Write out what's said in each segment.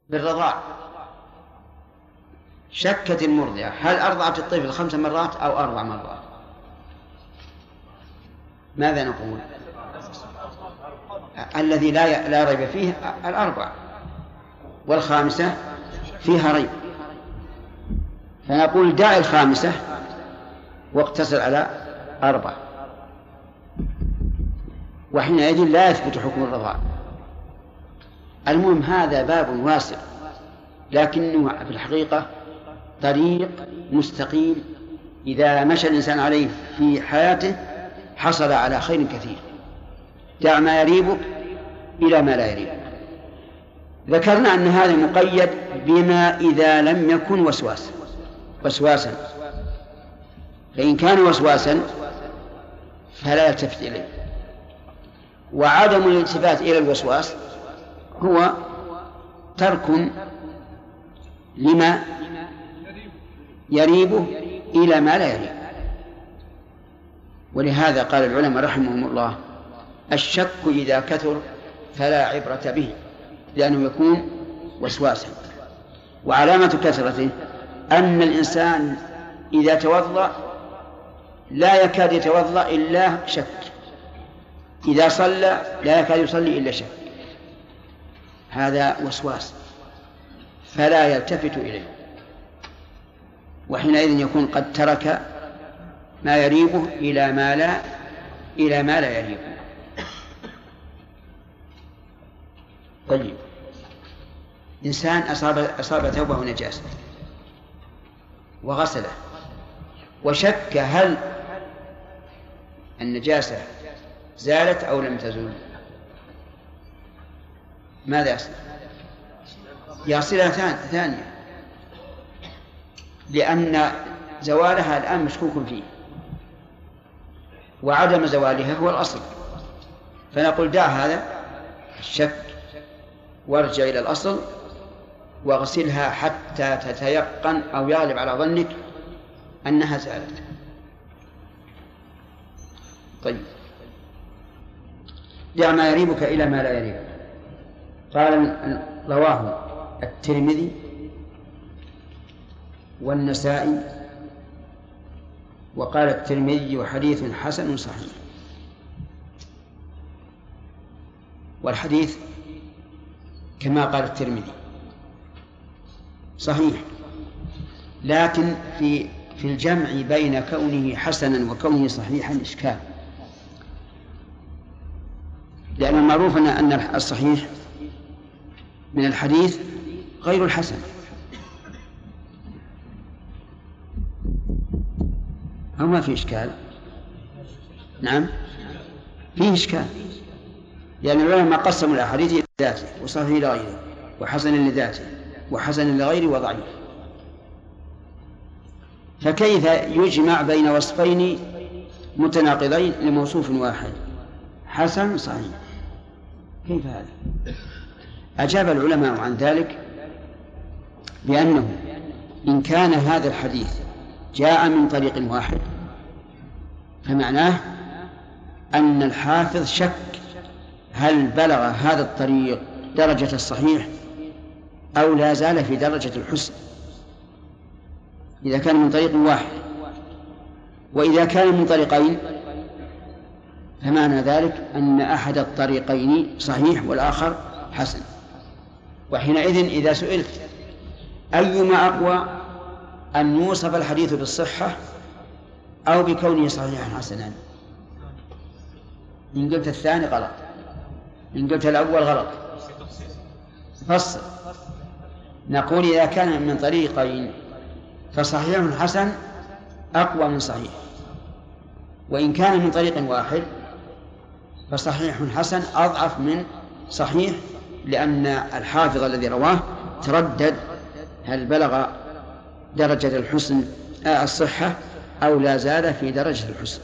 بالرضاع. شكت المرضعة هل أرضعت الطفل 5 مرات أو 4 مرات؟ ماذا نقول؟ الذي لا ريب فيه 4، والخامسة فيها ريب، فنقول دع 5 واقتصر على 4، وحينئذ لا يثبت حكم الرضاع. المهم هذا باب واسع، لكنه في الحقيقة طريق مستقيم إذا مشى الإنسان عليه في حياته حصل على خير كثير. دع ما يريبك إلى ما لا يريبك. ذكرنا أن هذا مقيد بما إذا لم يكن وسواسا، فإن كان وسواسا فلا يلتفت إليه. وعدم الالتفات إلى الوسواس هو ترك لما يريبه إلى ما لا يريب. ولهذا قال العلماء رحمهم الله: الشك إذا كثر فلا عبرة به، لأنه يكون وسواسا. وعلامة كثرته أن الإنسان إذا توضأ لا يكاد يتوضأ إلا شك، إذا صلى لا يكاد يصلي إلا شك، هذا وسواس فلا يلتفت إليه، وحينئذ يكون قد ترك ما يريبه إلى ما لا يريبه. طيب، إنسان أصاب ثوبه نجاسة وغسله وشك هل النجاسة زالت أو لم تزول، ماذا يصل؟ يصلها ثانية، لأن زوالها الآن مشكوك فيه، وعدم زوالها هو الأصل. فنقول دع هذا الشك وارجع إلى الأصل واغسلها حتى تتيقن أو يغلب على ظنك أنها زالت. طيب، دع ما يريبك إلى ما لا يريبك. قال رواه الترمذي والنسائي، وقال الترمذي حديث حسن صحيح. والحديث كما قال الترمذي صحيح، لكن في الجمع بين كونه حسنا وكونه صحيحا إشكال، لأن المعروف أن الصحيح من الحديث غير الحسن، أو ما في إشكال؟ نعم فيه إشكال، لأن العلماء قسموا الأحاديث إلى ذاته وصحيح لغيره وحسن لذاته وحسن لغيره وضعيف، فكيف يجمع بين وصفين متناقضين لموصوف واحد حسن صحيح؟ كيف هذا؟ أجاب العلماء عن ذلك بأنه إن كان هذا الحديث جاء من طريق واحد فمعناه أن الحافظ شك هل بلغ هذا الطريق درجة الصحيح أو لا زال في درجة الحسن، إذا كان من طريق واحد. وإذا كان من طريقين فمعنى ذلك أن أحد الطريقين صحيح والآخر حسن. وحينئذ إذا سئلت أيما أقوى، أن يوصف الحديث بالصحة أو بكونه صحيحا حسنا؟ إن قلت الثاني غلط، إن قلت الأول غلط. فصل، نقول إذا كان من طريقين فصحيح حسن أقوى من صحيح، وإن كان من طريق واحد فصحيح حسن أضعف من صحيح، لأن الحافظ الذي رواه تردد هل بلغ درجة الحسن الصحة أو لا زال في درجة الحسن.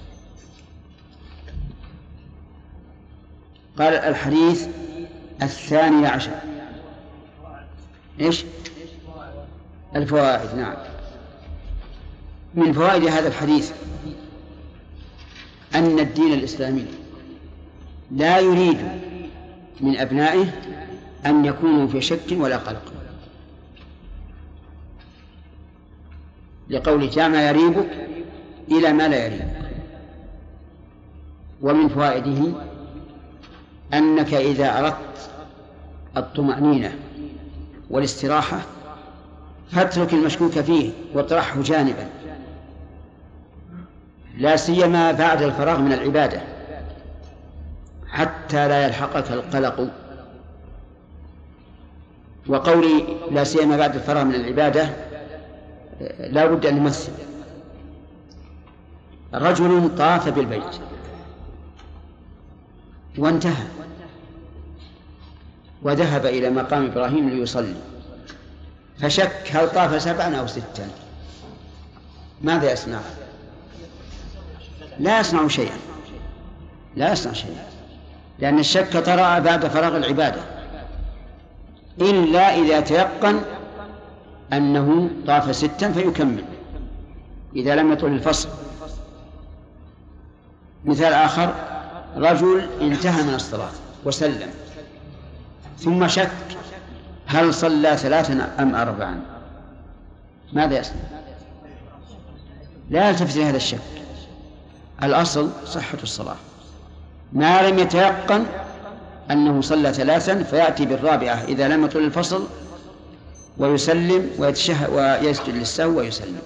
قال الحديث 12. إيش؟ الفوائد. نعم، من فوائد هذا الحديث أن الدين الإسلامي لا يريد من أبنائه أن يكونوا في شك ولا قلق، لقول تعالى ما يريبك إلى ما لا يريبك. ومن فوائده أنك إذا أردت الطمأنينة والاستراحة فاترك المشكوك فيه واطرحه جانبا، لا سيما بعد الفراغ من العبادة، حتى لا يلحقك القلق. وقولي لا سيما بعد الفراغ من العبادة لا بد أن نمثل. رجل طاف بالبيت وانتهى وذهب إلى مقام إبراهيم ليصلي، فشك هل طاف 7 أو 6، ماذا يصنع؟ لا يصنع شيئا، لا يصنع شيئا، لأن الشك طرأ بعد فراغ العبادة، إلا إذا تيقن أنه طاف 6 فيكمل إذا لم يطل الفصل. مثال آخر: رجل انتهى من الصلاة وسلم ثم شك هل صلى 3 أم 4، ماذا يصنع؟ لا يلتفت لهذا الشك، الأصل صحة الصلاة ما لم يتيقن أنه صلى 3، فيأتي بالرابعة إذا لم يطل الفصل ويسلم ويسجد للسهو ويسلم.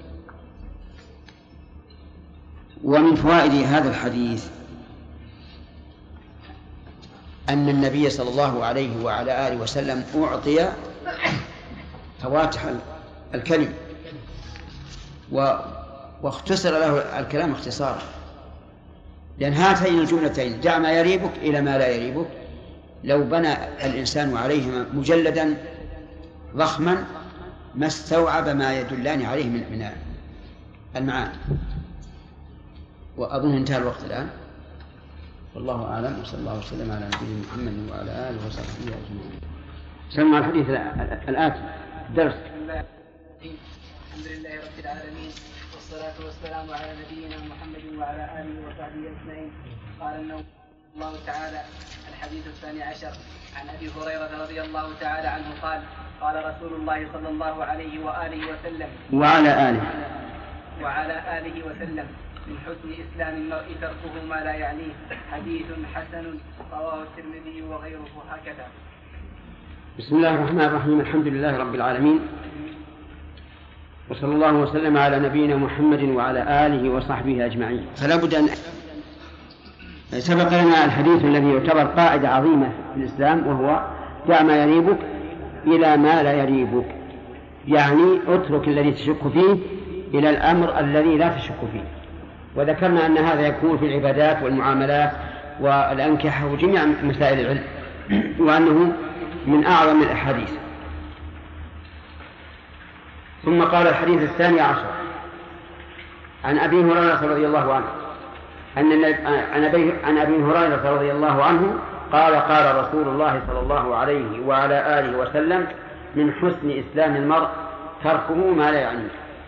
ومن فوائد هذا الحديث أن النبي صلى الله عليه وعلى آله وسلم أعطي فواتح الكلم واختصر له الكلام اختصارا، لأن هاتين الجملتين دع ما يريبك إلى ما لا يريبك لو بنى الإنسان عليهما مجلدا ضخما ما استوعب ما يدلان عليه من المعاني. وأظن انتهى الوقت الآن، والله أعلم، وصلى الله وسلم على نبينا محمد وعلى آله وصحبه أجمعين. سمع الحديث الآتي درس. الحمد لله رب العالمين، والصلاة والسلام على نبينا محمد وعلى آله وصحبه أجمعين. قال الله تعالى: الحديث 12 عن أبي هريرة رضي الله تعالى عنه قال: قال رسول الله صلى الله عليه وآله وسلم وعلى آله وسلم: من حسن إسلام المرء تركه ما لا يعنيه. حديث حسن رواه الترمذي وغيره هكذا. بسم الله الرحمن الرحيم. الحمد لله رب العالمين، وصلى الله وسلم على نبينا محمد وعلى آله وصحبه أجمعين. فلا بد أن سبق لنا الحديث الذي يعتبر قاعدة عظيمة في الإسلام، وهو دع ما يريبك إلى ما لا يريبك، يعني اترك الذي تشك فيه إلى الأمر الذي لا تشك فيه. وذكرنا أن هذا يكون في العبادات والمعاملات والأنكحة وجميع مسائل العلم، وأنه من أعظم الأحاديث. ثم قال الحديث 12 عن أبي هريرة رضي الله عنه عن أبي هريرة رضي الله عنه قال: قال رسول الله صلى الله عليه وعلى آله وسلم: من حسن إسلام المرء تركه ما لا يعنيه.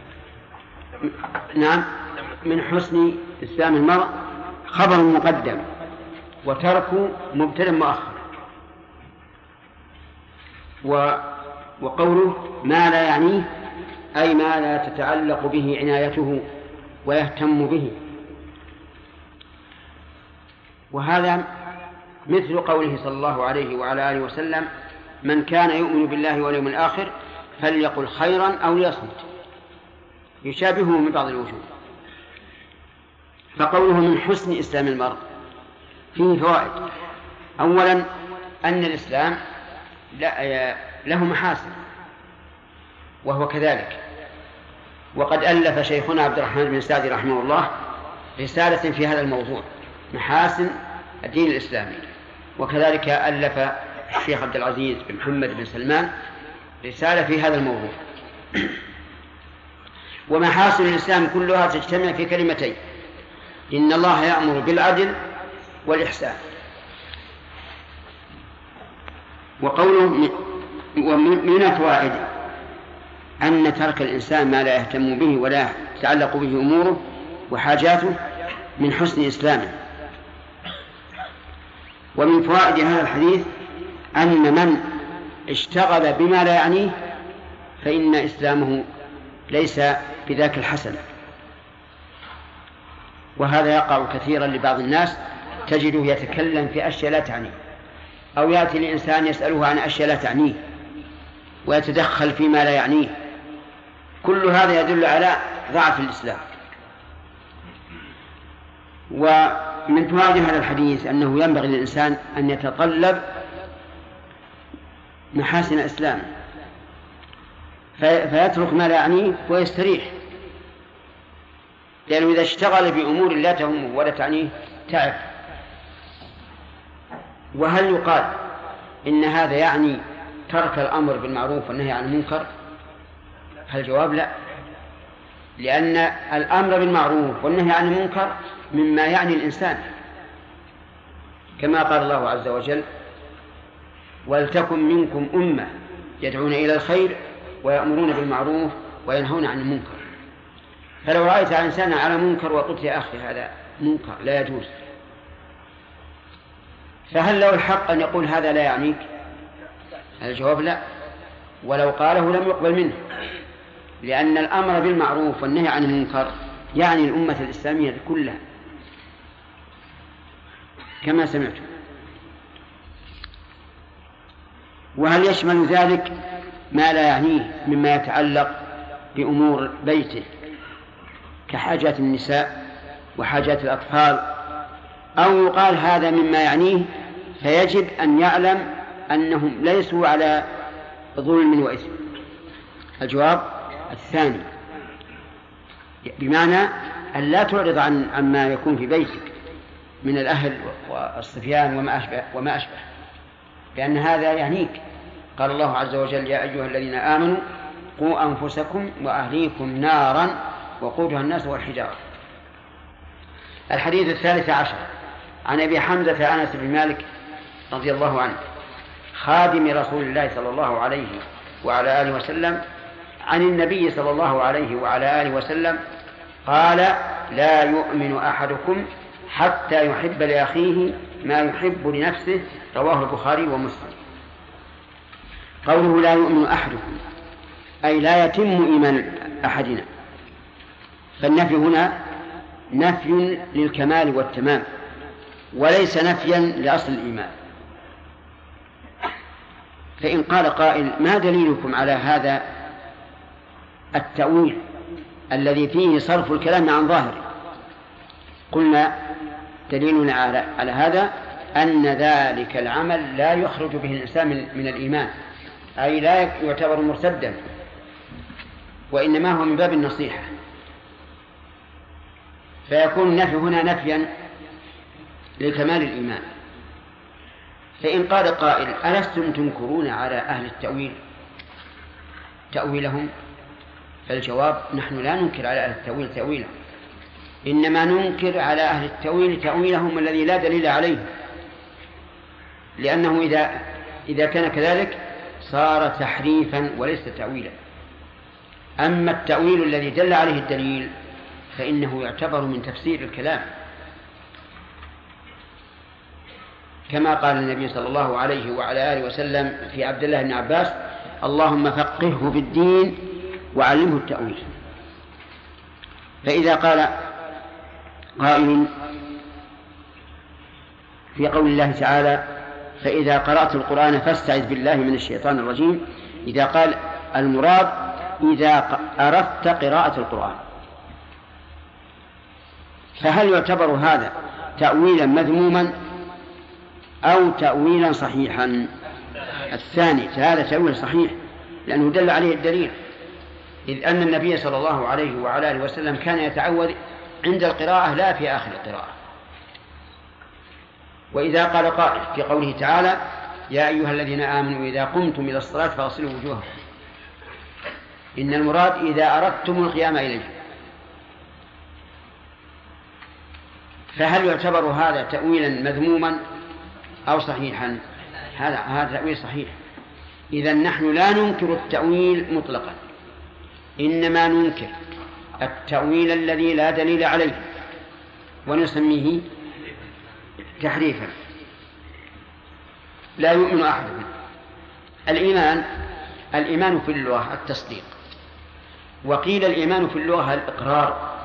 نعم، من حسن إسلام المرء خبر مقدم، وترك مبتدأ مؤخر. وقوله ما لا يعنيه أي ما لا تتعلق به عنايته ويهتم به. وهذا مثل قوله صلى الله عليه وعلى آله وسلم: من كان يؤمن بالله واليوم الآخر فليقل خيرا أو ليصمت، يشابهه من بعض الوجوه. فقوله من حسن إسلام المرء فيه فوائد. أولا أن الإسلام له محاسن، وهو كذلك. وقد ألف شيخنا عبد الرحمن بن سعدي رحمه الله رسالة في هذا الموضوع، محاسن الدين الإسلامي. وكذلك ألف الشيخ عبد العزيز بن محمد بن سلمان رسالة في هذا الموضوع. ومحاسن الإسلام كلها تجتمع في كلمتين: إن الله يأمر بالعدل والإحسان. وقوله ومن الفوائد أن ترك الإنسان ما لا يهتم به ولا يتعلق به أموره وحاجاته من حسن إسلامه. ومن فوائد هذا الحديث أن من اشتغل بما لا يعنيه فإن إسلامه ليس بذاك الحسن. وهذا يقع كثيرا لبعض الناس، تجده يتكلم في أشياء لا تعنيه، أو يأتي الإنسان يسأله عن أشياء لا تعنيه ويتدخل فيما لا يعنيه. كل هذا يدل على ضعف الإسلام. ومن فوائد هذا الحديث أنه ينبغي للإنسان أن يتطلب محاسن الإسلام فيترك ما لا يعنيه ويستريح، لأنه إذا اشتغل بأمور لا تهمه ولا تعنيه تعب. وهل يقال إن هذا يعني ترك الأمر بالمعروف والنهي عن المنكر؟ الجواب لا، لأن الأمر بالمعروف والنهي عن المنكر مما يعني الإنسان، كما قال الله عز وجل: ولتكن منكم أمة يدعون إلى الخير ويأمرون بالمعروف وينهون عن المنكر. فلو رأيت إنسانا على منكر وقلت: يا أخي هذا منكر لا يجوز، فهل له الحق أن يقول هذا لا يعنيك؟ الجواب لا، ولو قاله لم يقبل منه، لأن الأمر بالمعروف والنهي عن المنكر يعني الأمة الإسلامية كلها كما سمعتم. وهل يشمل ذلك ما لا يعنيه مما يتعلق بأمور بيته كحاجات النساء وحاجات الأطفال، أو يقال هذا مما يعنيه فيجب أن يعلم أنهم ليسوا على ظلم وإثم؟ الجواب الثاني، بمعنى أن لا تعرض عن ما يكون في بيتك من الأهل والصبيان وما أشبه، لأن هذا يعنيك. قال الله عز وجل: يا أيها الذين آمنوا قوا أنفسكم وأهليكم نارا وقودها الناس والحجارة. الحديث 13 عن أبي حمزة أنس بن مالك رضي الله عنه خادم رسول الله صلى الله عليه وعلى آله وسلم عن النبي صلى الله عليه وعلى آله وسلم قال: لا يؤمن أحدكم حتى يحب لأخيه ما يحب لنفسه. رواه البخاري ومسلم. قوله لا يؤمن أحدكم أي لا يتم إيمان أحدنا، فالنفي هنا نفي للكمال والتمام وليس نفيا لأصل الإيمان. فإن قال قائل: ما دليلكم على هذا التأويل الذي فيه صرف الكلام عن ظاهره؟ قلنا: دليلنا على هذا أن ذلك العمل لا يخرج به الإنسان من الإيمان، أي لا يعتبر مرتدا، وإنما هو من باب النصيحة، فيكون النفي هنا نفيا لكمال الإيمان. فإن قال قائل: ألستم تنكرون على أهل التأويل تأويلهم؟ فالجواب: نحن لا ننكر على أهل التأويل تأويلهم، إنما ننكر على أهل التأويل تأويلهم الذي لا دليل عليه، لأنه إذا كان كذلك صار تحريفا وليس تأويلا. أما التأويل الذي دل عليه الدليل فإنه يعتبر من تفسير الكلام، كما قال النبي صلى الله عليه وعلى آله وسلم في عبد الله بن عباس: اللهم فقهه في الدين وعلمه التأويل. فإذا قال قائل في قول الله تعالى: فإذا قرأت القرآن فاستعذ بالله من الشيطان الرجيم، إذا قال المراد إذا أردت قراءة القرآن، فهل يعتبر هذا تأويلا مذموما أو تأويلا صحيحا؟ الثاني، هذا تأويل صحيح لأنه دل عليه الدليل، إذ أن النبي صلى الله عليه وعلى آله وسلم كان يتعوذ عند القراءة لا في آخر القراءة. وإذا قال قائل في قوله تعالى: يا أيها الذين آمنوا إذا قمتم إلى الصلاة فاغسلوا وجوهكم، إن المراد إذا أردتم القيام إليه، فهل يعتبر هذا تأويلا مذموما أو صحيحا؟ هذا تأويل صحيح. إذن نحن لا ننكر التأويل مطلقا، إنما ننكر التأويل الذي لا دليل عليه ونسميه تحريفا. لا يؤمن أحدكم. الإيمان في اللغة التصديق، وقيل الإيمان في اللغة الإقرار،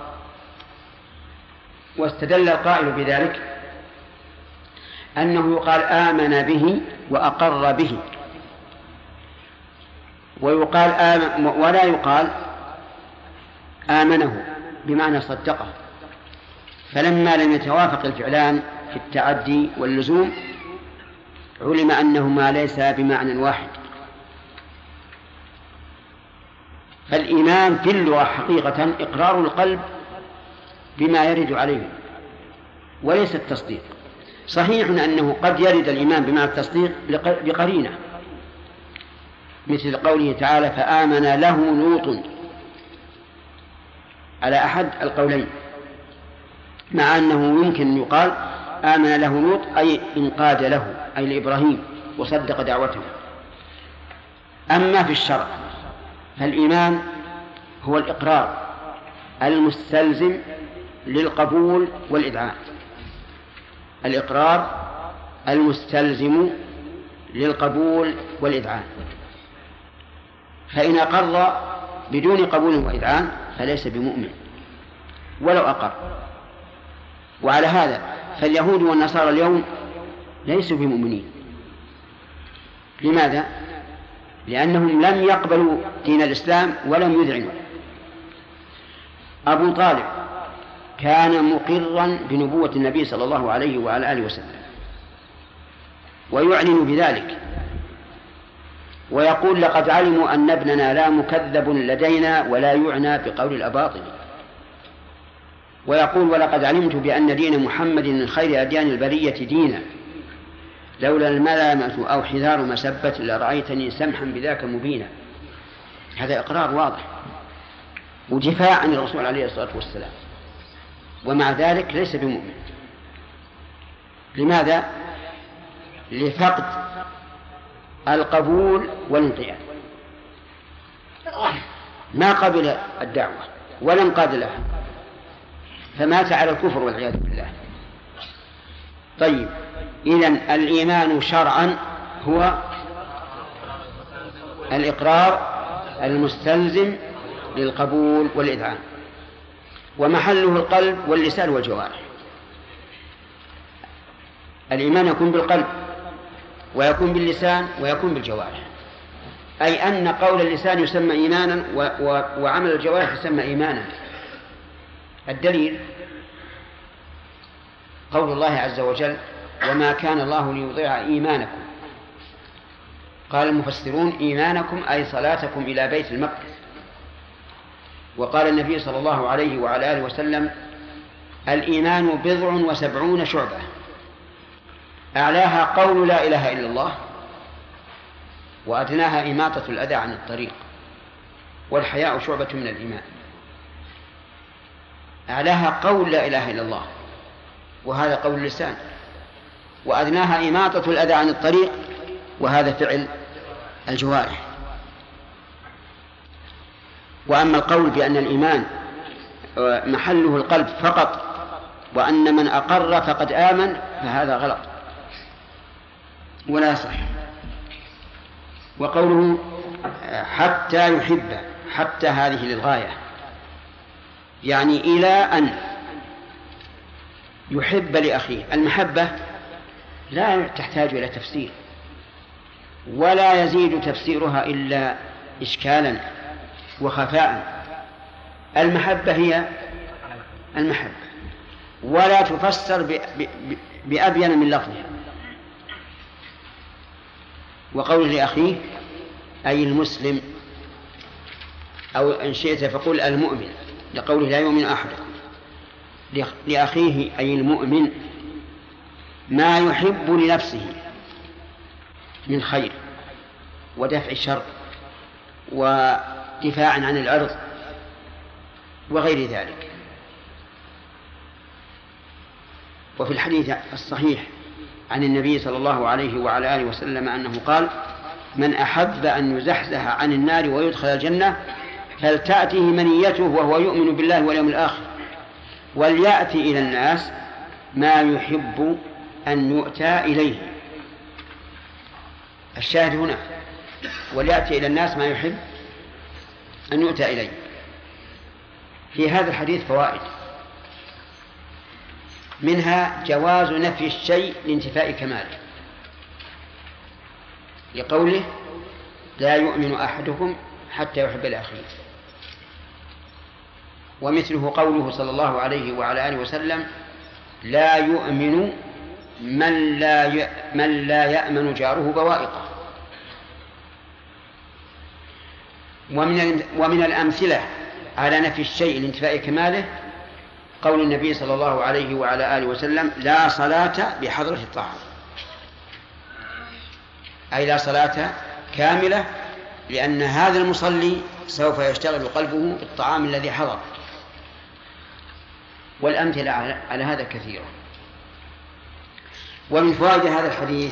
واستدل القائل بذلك أنه يقال آمن به وأقر به، ولا يقال آمنه بمعنى صدقه، فلما لم يتوافق الفعلان في التعدي واللزوم علم أنهما ليس بمعنى واحد. فالإيمان في اللغة حقيقة إقرار القلب بما يرد عليه وليس التصديق. صحيح أنه قد يرد الإيمان بمعنى التصديق بقرينة، مثل قوله تعالى فآمن له لوط على أحد القولين، مع أنه يمكن أن يقال آمن له لوط أي انقاد له، أي لإبراهيم، وصدق دعوته. أما في الشرع فالإيمان هو الإقرار المستلزم للقبول والإذعان، الإقرار المستلزم للقبول والإذعان، فإن أقر بدون قبول وإذعان فليس بمؤمن ولو أقر. وعلى هذا فاليهود والنصارى اليوم ليسوا بمؤمنين. لماذا؟ لأنهم لم يقبلوا دين الإسلام ولم يذعنوا. أبو طالب كان مقرا بنبوة النبي صلى الله عليه وعلى آله وسلم ويعلن بذلك، ويقول لقد علموا أن ابننا لا مكذب لدينا ولا يعنى بقول الأباطل، ويقول ولقد علمت بأن دين محمد من خير أديان البرية دينا لولا الملامة أو حذار مسبة لرأيتني سمحا بذاك مبينا. هذا إقرار واضح ودفاع عن الرسول عليه الصلاة والسلام، ومع ذلك ليس بمؤمن. لماذا؟ لفقد القبول والانقياد، ما قبل الدعوة ولا انقاد لها، فمات على الكفر والعياذ بالله. طيب، إذن الإيمان شرعا هو الإقرار المستلزم للقبول والإذعان، ومحله القلب واللسان والجوارح. الإيمان يكون بالقلب ويكون باللسان ويكون بالجوارح، أي أن قول اللسان يسمى إيمانا وعمل الجوارح يسمى إيمانا. الدليل قول الله عز وجل وما كان الله ليضيع إيمانكم، قال المفسرون إيمانكم أي صلاتكم إلى بيت المقدس. وقال النبي صلى الله عليه وعلى آله وسلم الإيمان 70 شعبة أعلاها قول لا إله إلا الله، وأدناها إماطة الأذى عن الطريق، والحياء شعبة من الإيمان. أعلاها قول لا إله إلا الله وهذا قول اللسان، وأدناها إماطة الأذى عن الطريق وهذا فعل الجوارح. وأما القول بأن الإيمان محله القلب فقط وأن من أقر فقد آمن فهذا غلط ولا صح. وقوله حتى يحب، حتى هذه للغاية، يعني إلى أن يحب لأخيه. المحبة لا تحتاج إلى تفسير ولا يزيد تفسيرها إلا إشكالا وخفاء. المحبة هي المحبة ولا تفسر بأبين من لفظها. وقول لأخيه أي المسلم، أو إن شئت فقل المؤمن، لقوله لا يؤمن أحدكم. لأخيه أي المؤمن ما يحب لنفسه من خير ودفع الشر ودفاع عن العرض وغير ذلك. وفي الحديث الصحيح عن النبي صلى الله عليه وعلى آله وسلم أنه قال من أحب أن يزحزح عن النار ويدخل الجنة فلتأته منيته وهو يؤمن بالله واليوم الآخر وليأتي إلى الناس ما يحب أن يؤتى إليه. الشاهد هنا وليأتي إلى الناس ما يحب أن يؤتى إليه. في هذا الحديث فوائد، منها جواز نفي الشيء لانتفاء كماله، لقوله لا يؤمن أحدكم حتى يحب لأخيه. ومثله قوله صلى الله عليه وعلى آله وسلم لا يؤمن من لا يأمن جاره بوائقه. ومن الأمثلة على نفي الشيء لانتفاء كماله قول النبي صلى الله عليه وعلى آله وسلم لا صلاة بحضرة الطعام، أي لا صلاة كاملة، لأن هذا المصلي سوف يشتغل قلبه بالطعام الذي حضر. والأمثلة على هذا كثيرة. ومن فوائد هذا الحديث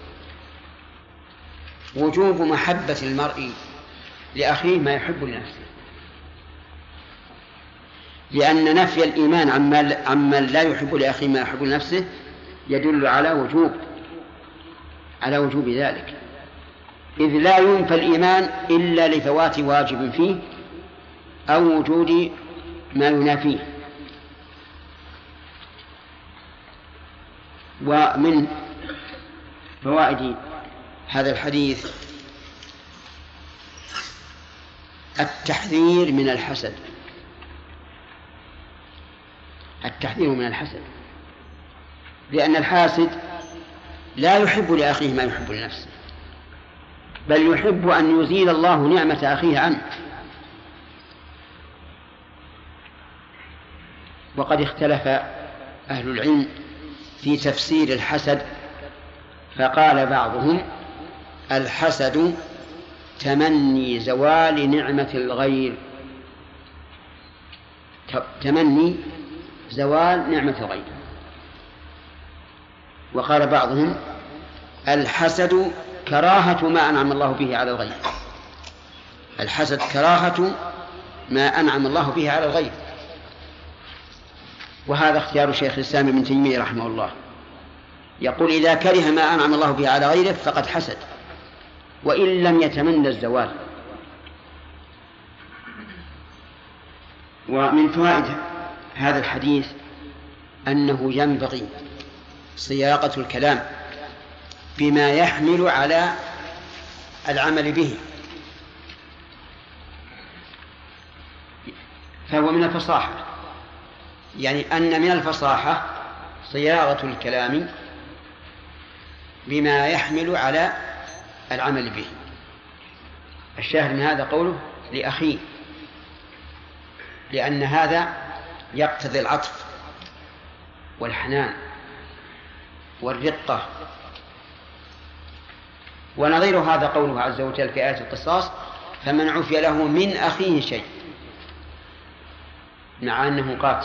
وجوب محبة المرء لأخيه ما يحب لنفسه، لأن نفي الإيمان عمن لا يحب لأخيه ما يحب لنفسه يدل على وجوب ذلك، إذ لا ينفى الإيمان إلا لفوات واجب فيه أو وجود ما ينافيه. ومن فوائد هذا الحديث التحذير من الحسد، لأن الحاسد لا يحب لأخيه ما يحب لنفسه، بل يحب أن يزيل الله نعمة أخيه عنه. وقد اختلف أهل العلم في تفسير الحسد، فقال بعضهم الحسد تمني زوال نعمة الغير، تمني زوال نعمة الغير. وقال بعضهم الحسد كراهة ما أنعم الله به على الغير، الحسد كراهة ما أنعم الله به على الغير. وهذا اختيار شيخ الإسلام ابن تيمية رحمه الله، يقول إذا كره ما أنعم الله به على غيره فقد حسد وإن لم يتمنى الزوال. ومن فوائد هذا الحديث أنه ينبغي صياغة الكلام بما يحمل على العمل به، فهو من الفصاحة، يعني أن من الفصاحة صياغة الكلام بما يحمل على العمل به. الشاهد من هذا قوله لأخيه، لأن هذا يقتضي العطف والحنان والرقة. ونظير هذا قوله عز وجل في آية القصاص فمن عفي له من أخيه شيء، مع أنه قاتل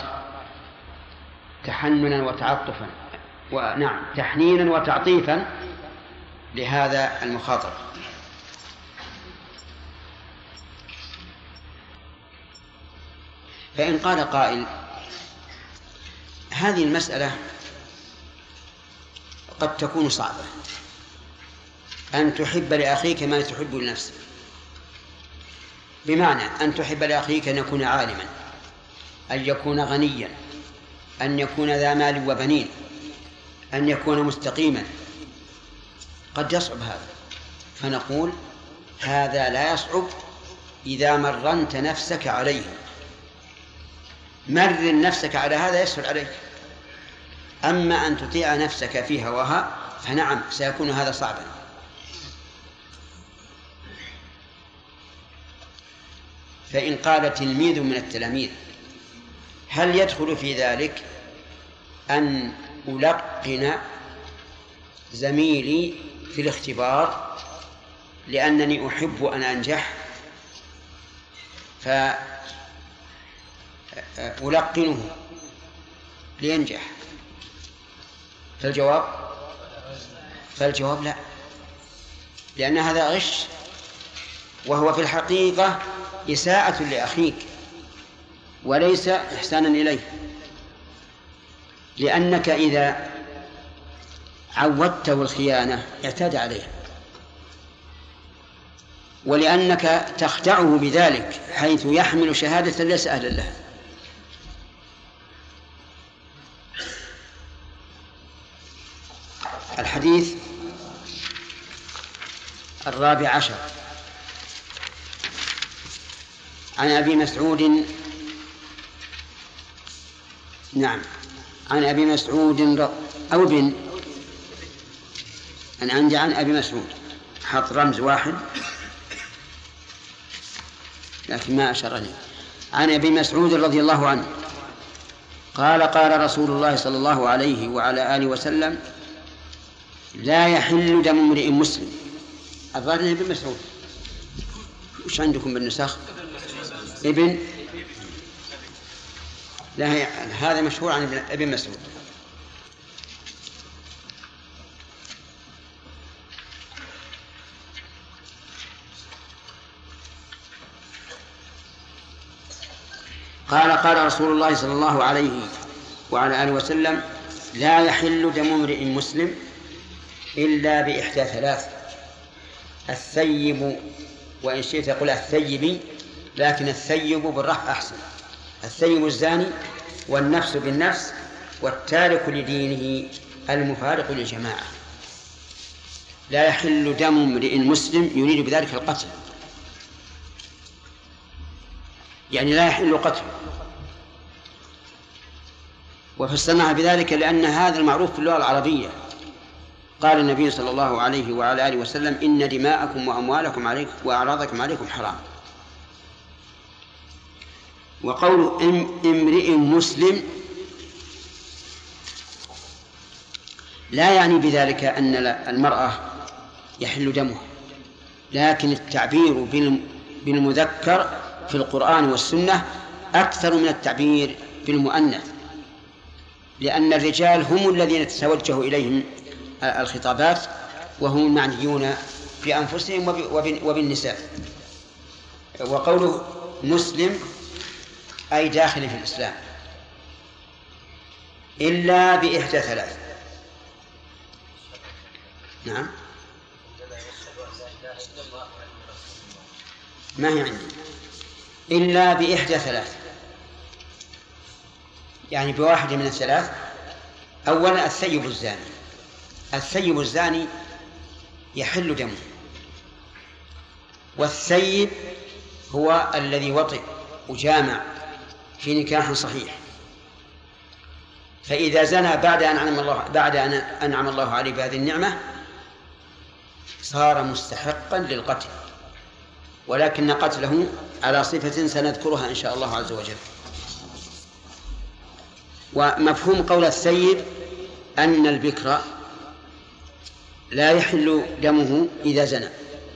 تحننا وتعطفا ونعم تحنينا وتعطيفا لهذا المخاطب. فإن قال قائل هذه المسألة قد تكون صعبة، أن تحب لأخيك ما تحب لنفسك، بمعنى أن تحب لأخيك أن يكون عالما، أن يكون غنيا، أن يكون ذا مال وبنين، أن يكون مستقيما، قد يصعب هذا. فنقول هذا لا يصعب إذا مرنت نفسك عليه، مرن نفسك على هذا يسهل عليك. أما أن تطيع نفسك في هواها فنعم سيكون هذا صعبا. فإن قال تلميذ من التلاميذ هل يدخل في ذلك أن ألقن زميلي في الاختبار لأنني أحب أن أنجح فألقنه لينجح؟ فالجواب لا، لأن هذا غش، وهو في الحقيقة إساءة لأخيك وليس إحسانا إليه، لأنك إذا عودته الخيانة اعتاد عليها ولأنك تخدعه بذلك حيث يحمل شهادة ليس أهلا لها. الحديث 14 عن أبي مسعود، نعم، عن أبي مسعود أو بن، أنا عندي عن أبي مسعود، حط رمز واحد لكن ما أشر لي. عن أبي مسعود رضي الله عنه قال قال رسول الله صلى الله عليه وعلى آله وسلم: لا يحل دم امرئ مسلم. الظاهر ابن مسعود، وش عندكم بالنسخ؟ ابن، لا هذا مشهور عن ابن مسعود. قال قال رسول الله صلى الله عليه وعلى آله وسلم: لا يحل دم امرئ مسلم إلا بإحدى ثلاث: الثيب، وإن شئت قل الثيب، لكن الثيب بالرفع أحسن، الثيب الزاني، والنفس بالنفس، والتارك لدينه المفارق للجماعة. لا يحل دم امرئ مسلم يريد بذلك القتل، يعني لا يحل قتله. وفسرناها بذلك لأن هذا المعروف في اللغة العربية. قال النبي صلى الله عليه وعلى آله وسلم: إن دماءكم وأموالكم عليكم وأعراضكم عليكم حرام. وقول امرئ مسلم لا يعني بذلك أن المرأة يحل دمها، لكن التعبير بالمذكر في القرآن والسنة أكثر من التعبير بالمؤنث، لأن الرجال هم الذين تتوجه إليهم الخطابات، وهم المعنيون في أنفسهم وبالنساء. وقوله مسلم أي داخل في الإسلام، إلا بإحدى ثلاث. نعم، ما هي عندي إلا بإحدى ثلاث، يعني بواحد من الثلاث. أولا الثيب الزاني، الثيب الزاني يحل دمه، والثيب هو الذي وطئ وجامع في نكاح صحيح، فإذا زنى بعد أن أنعم الله عليه بهذه النعمة صار مستحقا للقتل، ولكن قتله على صفة سنذكرها إن شاء الله عز وجل. ومفهوم قول الثيب أن البكر لا يحل دمه إذا زنى،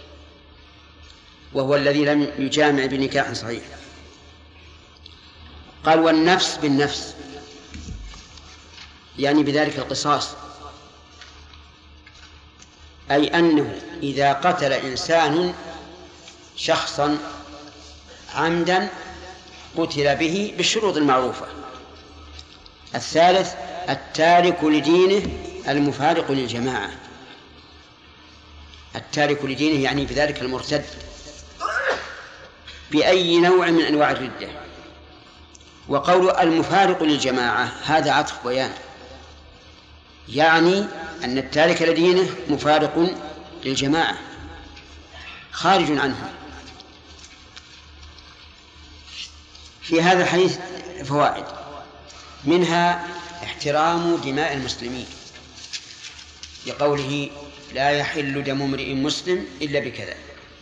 وهو الذي لم يجامع بنكاح صحيح. قال: والنفس بالنفس، يعني بذلك القصاص، أي أنه إذا قتل إنسان شخصا عمدا قتل به بالشروط المعروفة. الثالث التارك لدينه المفارق للجماعة، التارك لدينه يعني بذلك المرتد بأي نوع من أنواع الردة. وقول المفارق للجماعة هذا عطف بيان، يعني أن التارك لدينه مفارق للجماعة خارج عنه. في هذا الحديث فوائد، منها احترام دماء المسلمين لقوله: لا يحل دم امرئ مسلم إلا بكذا،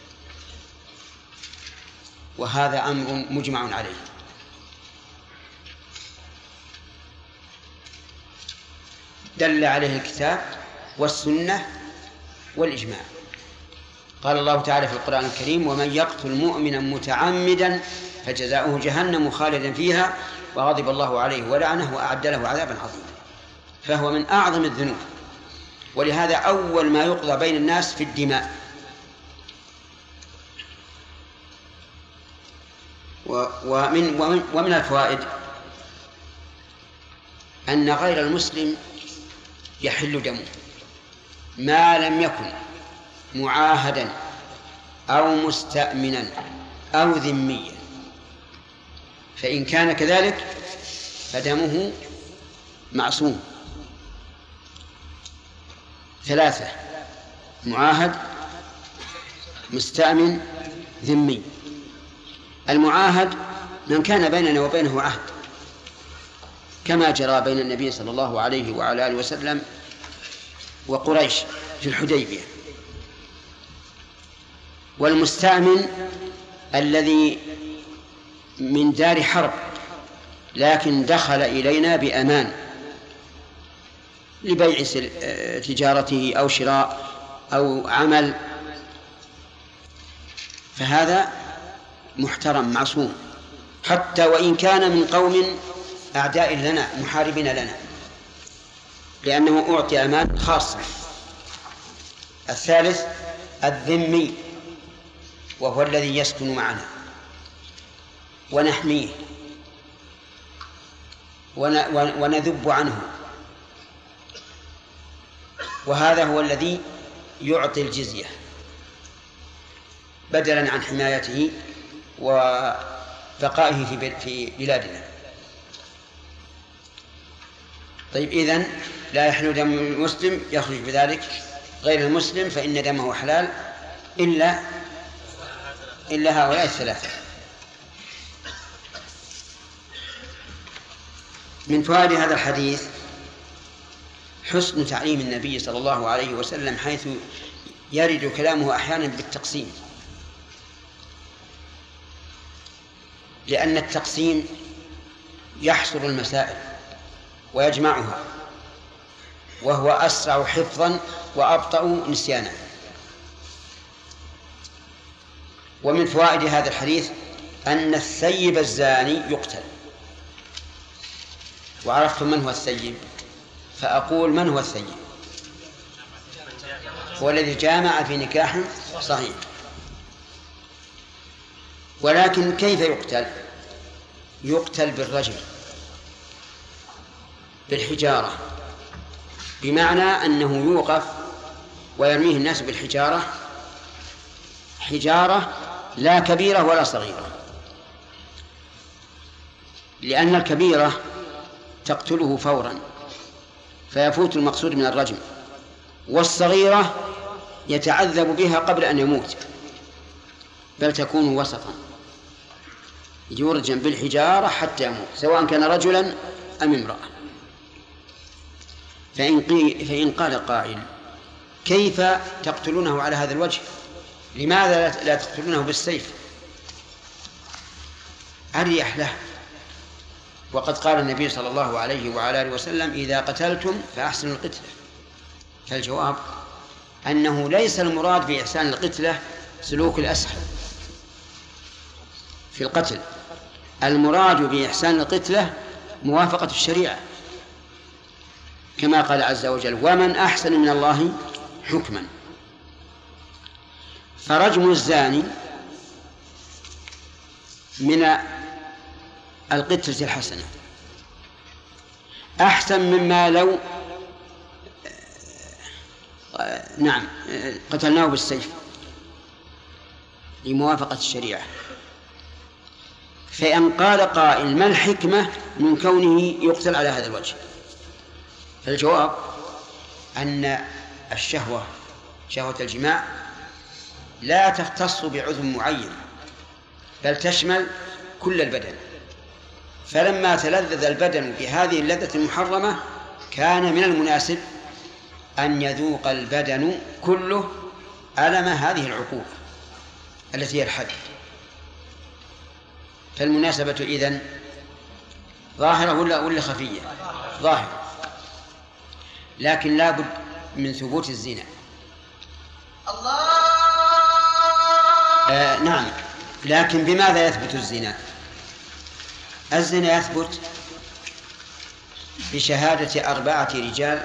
وهذا أمر مجمع عليه. دل عليه الكتاب والسنة والإجماع. قال الله تعالى في القرآن الكريم: ومن يقتل مؤمنا متعمدا فجزاؤه جهنم خالدا فيها وغضب الله عليه ولعنه وأعد له عذابا عظيما. فهو من أعظم الذنوب، ولهذا أول ما يقضى بين الناس في الدماء. ومن الفوائد أن غير المسلم يحل دمه ما لم يكن معاهدا أو مستأمنا أو ذميا، فإن كان كذلك فدمه معصوم. 3: معاهد، مستأمن، ذمي. المعاهد من كان بيننا وبينه عهد، كما جرى بين النبي صلى الله عليه وعلى آله وسلم وقريش في الحديبية. والمستأمن الذي من دار حرب لكن دخل إلينا بأمان لبيع تجارته أو شراء أو عمل، فهذا محترم معصوم، حتى وإن كان من قوم أعداء لنا محاربين لنا، لأنه أعطي أمان خاصة. 3: الذمي، وهو الذي يسكن معنا ونحميه ونذب عنه، وهذا هو الذي يعطي الجزية بدلا عن حمايته وبقائه في بلادنا. طيب، إذن لا يحل دم المسلم، يخرج بذلك غير المسلم، فإن دمه حلال إلا هؤلاء 3. من فوائد هذا الحديث حسن تعليم النبي صلى الله عليه وسلم، حيث يرد كلامه أحيانا بالتقسيم، لأن التقسيم يحصر المسائل ويجمعها، وهو أسرع حفظا وأبطأ نسيانا. ومن فوائد هذا الحديث أن الثيب الزاني يقتل. وعرفتم من هو الثيب، فأقول: من هو الثيب؟ هو الذي جامع في نكاح صحيح. ولكن كيف يقتل؟ يقتل بالرجم، بالحجارة، بمعنى أنه يوقف ويرميه الناس بالحجارة، حجارة لا كبيرة ولا صغيرة، لأن الكبيرة تقتله فورا فيفوت المقصود من الرجم، والصغيرة يتعذب بها قبل أن يموت، بل تكون وسطا، يرجم بالحجارة حتى يموت، سواء كان رجلا أم امرأة. فإن قال قائل: كيف تقتلونه على هذا الوجه؟ لماذا لا تقتلونه بالسيف؟ أريح له. وقد قال النبي صلى الله عليه وعلى آله وسلم: إذا قتلتم فأحسنوا القتلة. فالجواب أنه ليس المراد بإحسان القتلة سلوك الأسهل في القتل، المراد بإحسان القتلة موافقة الشريعة، كما قال عز وجل: ومن أحسن من الله حكما. فرجم الزاني من القتلة الحسنة أحسن مما لو قتلناه بالسيف لموافقة الشريعة. فإن قال قائل: ما الحكمة من كونه يقتل على هذا الوجه؟ فالجواب أن الشهوة، شهوة الجماع، لا تختص بعضو معين، بل تشمل كل البدن، فلما تلذذ البدن بهذه اللذة المحرمة كان من المناسب أن يذوق البدن كله ألم هذه العقوبة التي هي الحد. فالمناسبة إذن ظاهرة ولا خفية؟ ظاهرة، لكن لا بد من ثبوت الزنا. نعم، لكن بماذا يثبت الزنا؟ الزنا يثبت بشهادة 4 رجال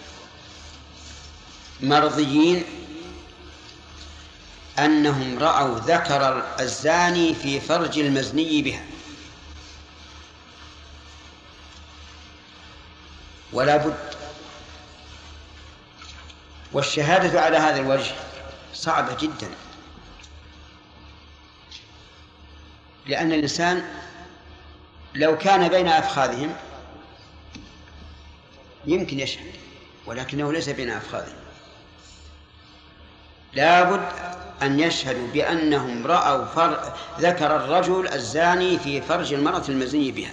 مرضيين أنهم رأوا ذكر الزاني في فرج المزني بها، ولا بد. والشهادة على هذا الوجه صعبة جدا، لأن الإنسان لو كان بين أفخاذهم يمكن يشهد، ولكنه ليس بين أفخاذهم. لابد أن يشهدوا بأنهم رأوا ذكر الرجل الزاني في فرج المرأة المزني بها،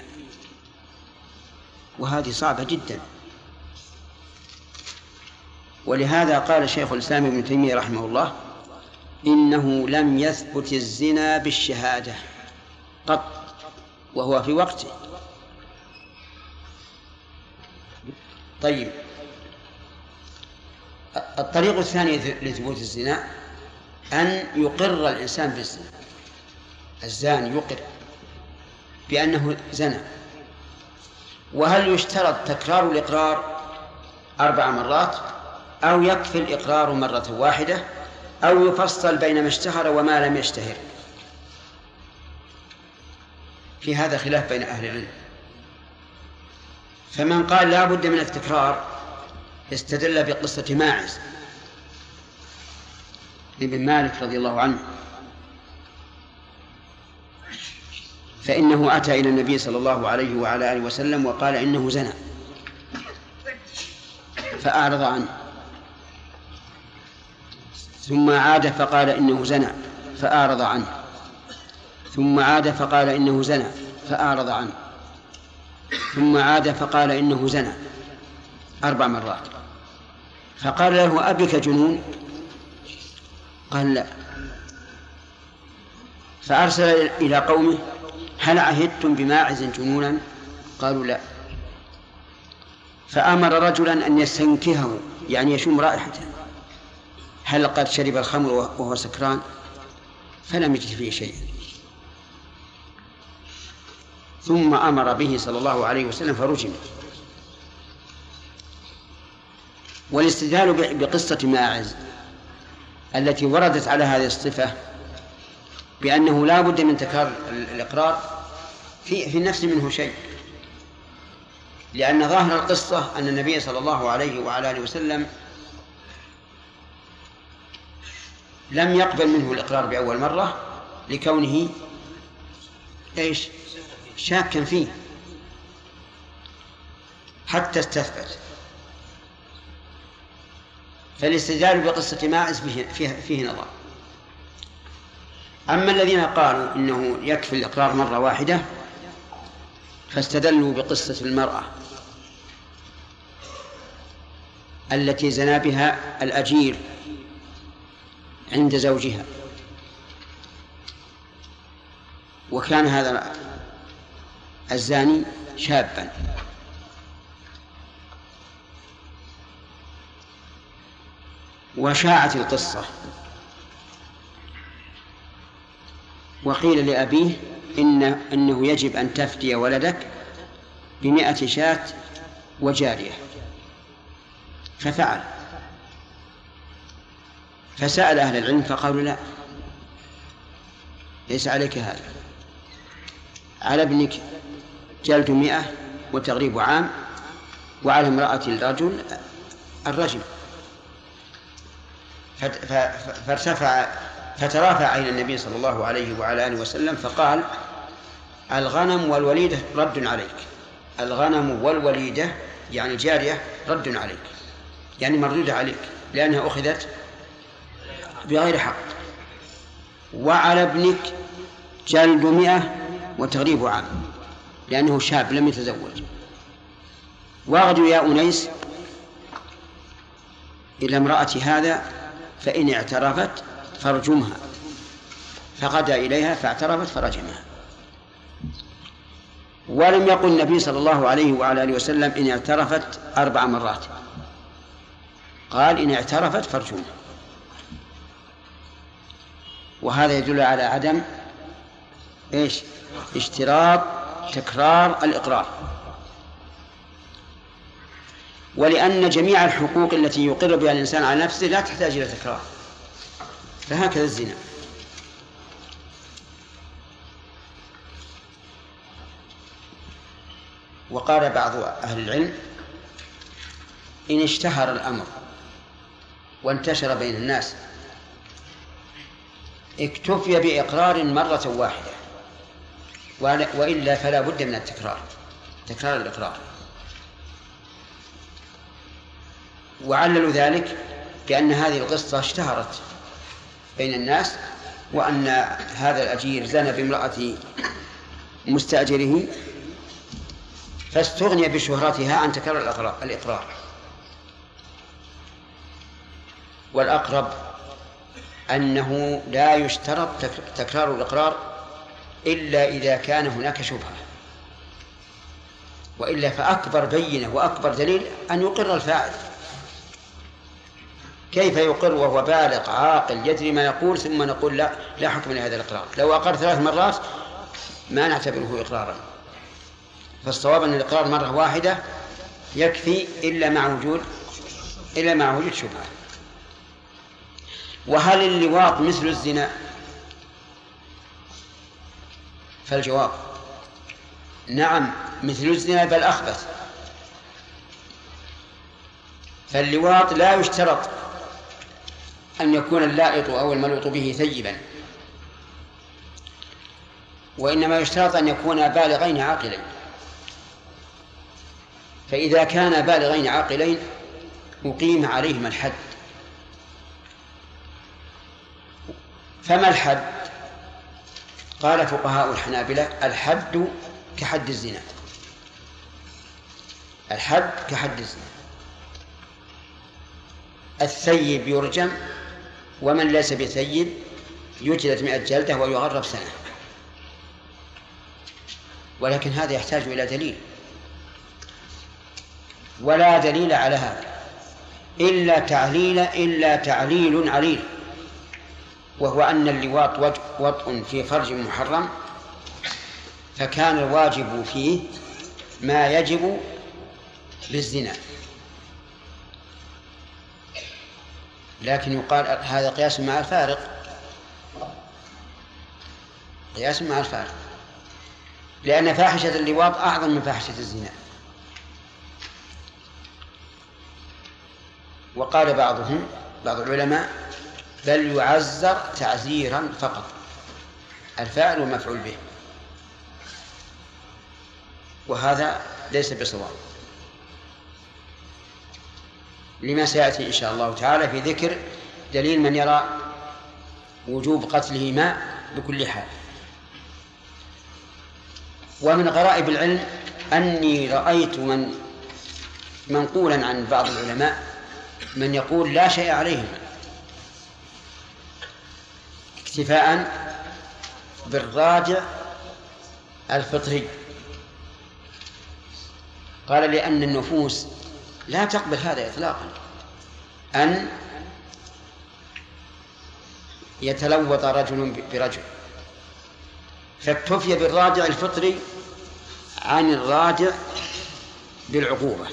وهذه صعبة جدا. ولهذا قال شيخ الإسلام ابن تيمية رحمه الله: إنه لم يثبت الزنا بالشهادة قط وهو في وقته. طيب، الطريق الثاني لثبوت الزنا أن يقر الإنسان بالزنا. الزاني يقر بأنه زنى. وهل يشترط تكرار الإقرار 4 مرات، أو يكفي الإقرار مرة واحدة، أو يفصل بين ما اشتهر وما لم يشتهر؟ في هذا خلاف بين أهل العلم. فمن قال لا بد من التكرار استدل بقصة ماعز ابن مالك رضي الله عنه، فإنه أتى إلى النبي صلى الله عليه وعلى آله وسلم وقال إنه زنى، فأعرض عنه، ثم عاد فقال إنه زنى فأعرض عنه، ثم عاد فقال إنه زنى فأعرض عنه، ثم عاد فقال إنه زنى 4 مرات. فقال له: أبك جنون؟ قال: لا. فأرسل إلى قومه: هل عهدتم بماعز جنونا؟ قالوا: لا. فأمر رجلا أن يستنكهه، يعني يشم رائحته، هل قد شرب الخمر وهو سكران؟ فلم يجد فيه شيء. ثم أمر به صلى الله عليه وسلم فرجم. والاستدلال بقصة ماعز التي وردت على هذه الصفة بأنه لا بد من تكرار الإقرار في النفس منه شيء، لأن ظاهر القصة أن النبي صلى الله عليه وعلى آله وسلم لم يقبل منه الإقرار بأول مرة لكونه شاكا فيه حتى استثبت. فالاستدلال بقصة ماعز فيه نظر. أما الذين قالوا إنه يكفي الإقرار مرة واحدة فاستدلوا بقصة المرأة التي زنى بها الأجير عند زوجها، وكان هذا الزاني شابا، وشاعت القصة، وقيل لأبيه إنه يجب أن تفدي ولدك ب100 شاة وجارية، ففعل. فسأل أهل العلم فقالوا: لا، ليس عليك هذا، على ابنك جلد 100 وتغريب عام، وعلى امرأة الرجل الرجم. فترافع إلى النبي صلى الله عليه وعلى آله وسلم فقال: الغنم والوليدة رد عليك. الغنم والوليدة يعني الجارية رد عليك، يعني مردودة عليك لأنها أخذت بغير حق. وعلى ابنك جلد 100 وتغريب عام لأنه شاب لم يتزوج. واغدوا يا أنيس إلى امرأة هذا فإن اعترفت فارجمها. فغدا إليها فاعترفت فرجمها. ولم يقل النبي صلى الله عليه وعلى آله وسلم إن اعترفت 4 مرات، قال إن اعترفت فارجمها. وهذا يدل على عدم اشتراط تكرار الإقرار، ولأن جميع الحقوق التي يقر بها الإنسان على نفسه لا تحتاج إلى تكرار، فهكذا الزنا. وقال بعض أهل العلم: إن اشتهر الأمر وانتشر بين الناس اكتفي بإقرار مرة واحدة وإلا فلا بد من تكرار الإقرار. وعللوا ذلك بأن هذه القصة اشتهرت بين الناس، وأن هذا الأجير زنى بامرأة مستأجره فاستغني بشهرتها عن تكرار الإقرار. والأقرب أنه لا يشترط تكرار الإقرار إلا إذا كان هناك شبهة، وإلا فأكبر بينة وأكبر دليل أن يقر الفاعل. كيف يقر وهو بالغ عاقل يدري ما يقول ثم نقول لا حكم لهذا الإقرار؟ لو أقر 3 مرات ما نعتبره إقرارا. فالصواب أن الإقرار مرة واحدة يكفي إلا مع وجود شبهة. وهل اللواط مثل الزنا؟ فالجواب نعم مثل الزنا بل أخبث. فاللواط لا يشترط أن يكون اللائط أو الملوط به ثيبا، وإنما يشترط أن يكون بالغين عاقلين. فإذا كان بالغين عاقلين أقيم عليهم الحد. فما الحد؟ قال فقهاء الحنابلة الحد كحد الزنا. الحد كحد الزنا. الثيب يرجم، ومن ليس بثيب يجلد 100 جلدة ويغرب سنة. ولكن هذا يحتاج إلى دليل، ولا دليل على هذا إلا تعليل عليل، وهو أن اللواط وطء في فرج محرم، فكان الواجب فيه ما يجب بالزنا. لكن يقال هذا قياس مع الفارق، لأن فاحشة اللواط أعظم من فاحشة الزنا. وقال بعض العلماء بل يعزر تعزيرا فقط، الفاعل والمفعول به، وهذا ليس بصواب، لما سيأتي إن شاء الله تعالى في ذكر دليل من يرى وجوب قتلهما بكل حال. ومن غرائب العلم أني رأيت منقولا عن بعض العلماء من يقول لا شيء عليهما، اكتفاء بالراجع الفطري. قال لأن النفوس لا تقبل هذا إطلاقا، أن يتلوط رجل برجل، فاكتفي بالراجع الفطري عن الراجع بالعقوبة.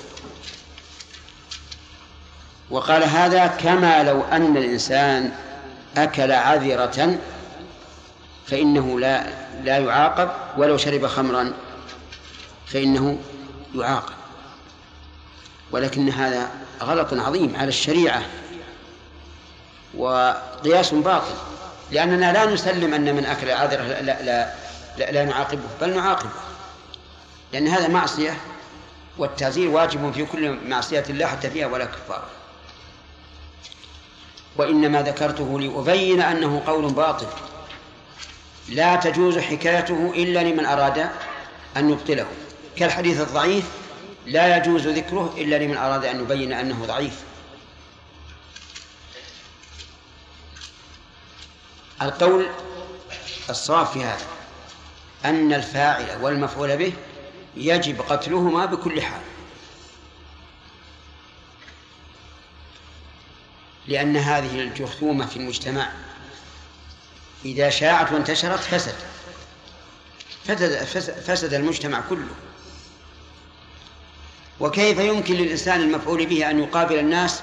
وقال هذا كما لو أن الإنسان أكل عذرة فإنه لا يعاقب، ولو شرب خمرا فإنه يعاقب. ولكن هذا غلط عظيم على الشريعة وقياس باطل، لأننا لا نسلم أن من أكل عذرة لا نعاقبه، بل نعاقبه، لأن هذا معصية، والتعزير واجب في كل معصية الله حتى فيها ولا كفارة. وإنما ذكرته لأبين أنه قول باطل لا تجوز حكايته إلا لمن أراد أن يبطله، كالحديث الضعيف لا يجوز ذكره إلا لمن أراد أن يبين أنه ضعيف. القول الصواب في هذا أن الفاعل والمفعول به يجب قتلهما بكل حال، لأن هذه الجرثومة في المجتمع إذا شاعت وانتشرت فسد المجتمع كله. وكيف يمكن للإنسان المفعول به أن يقابل الناس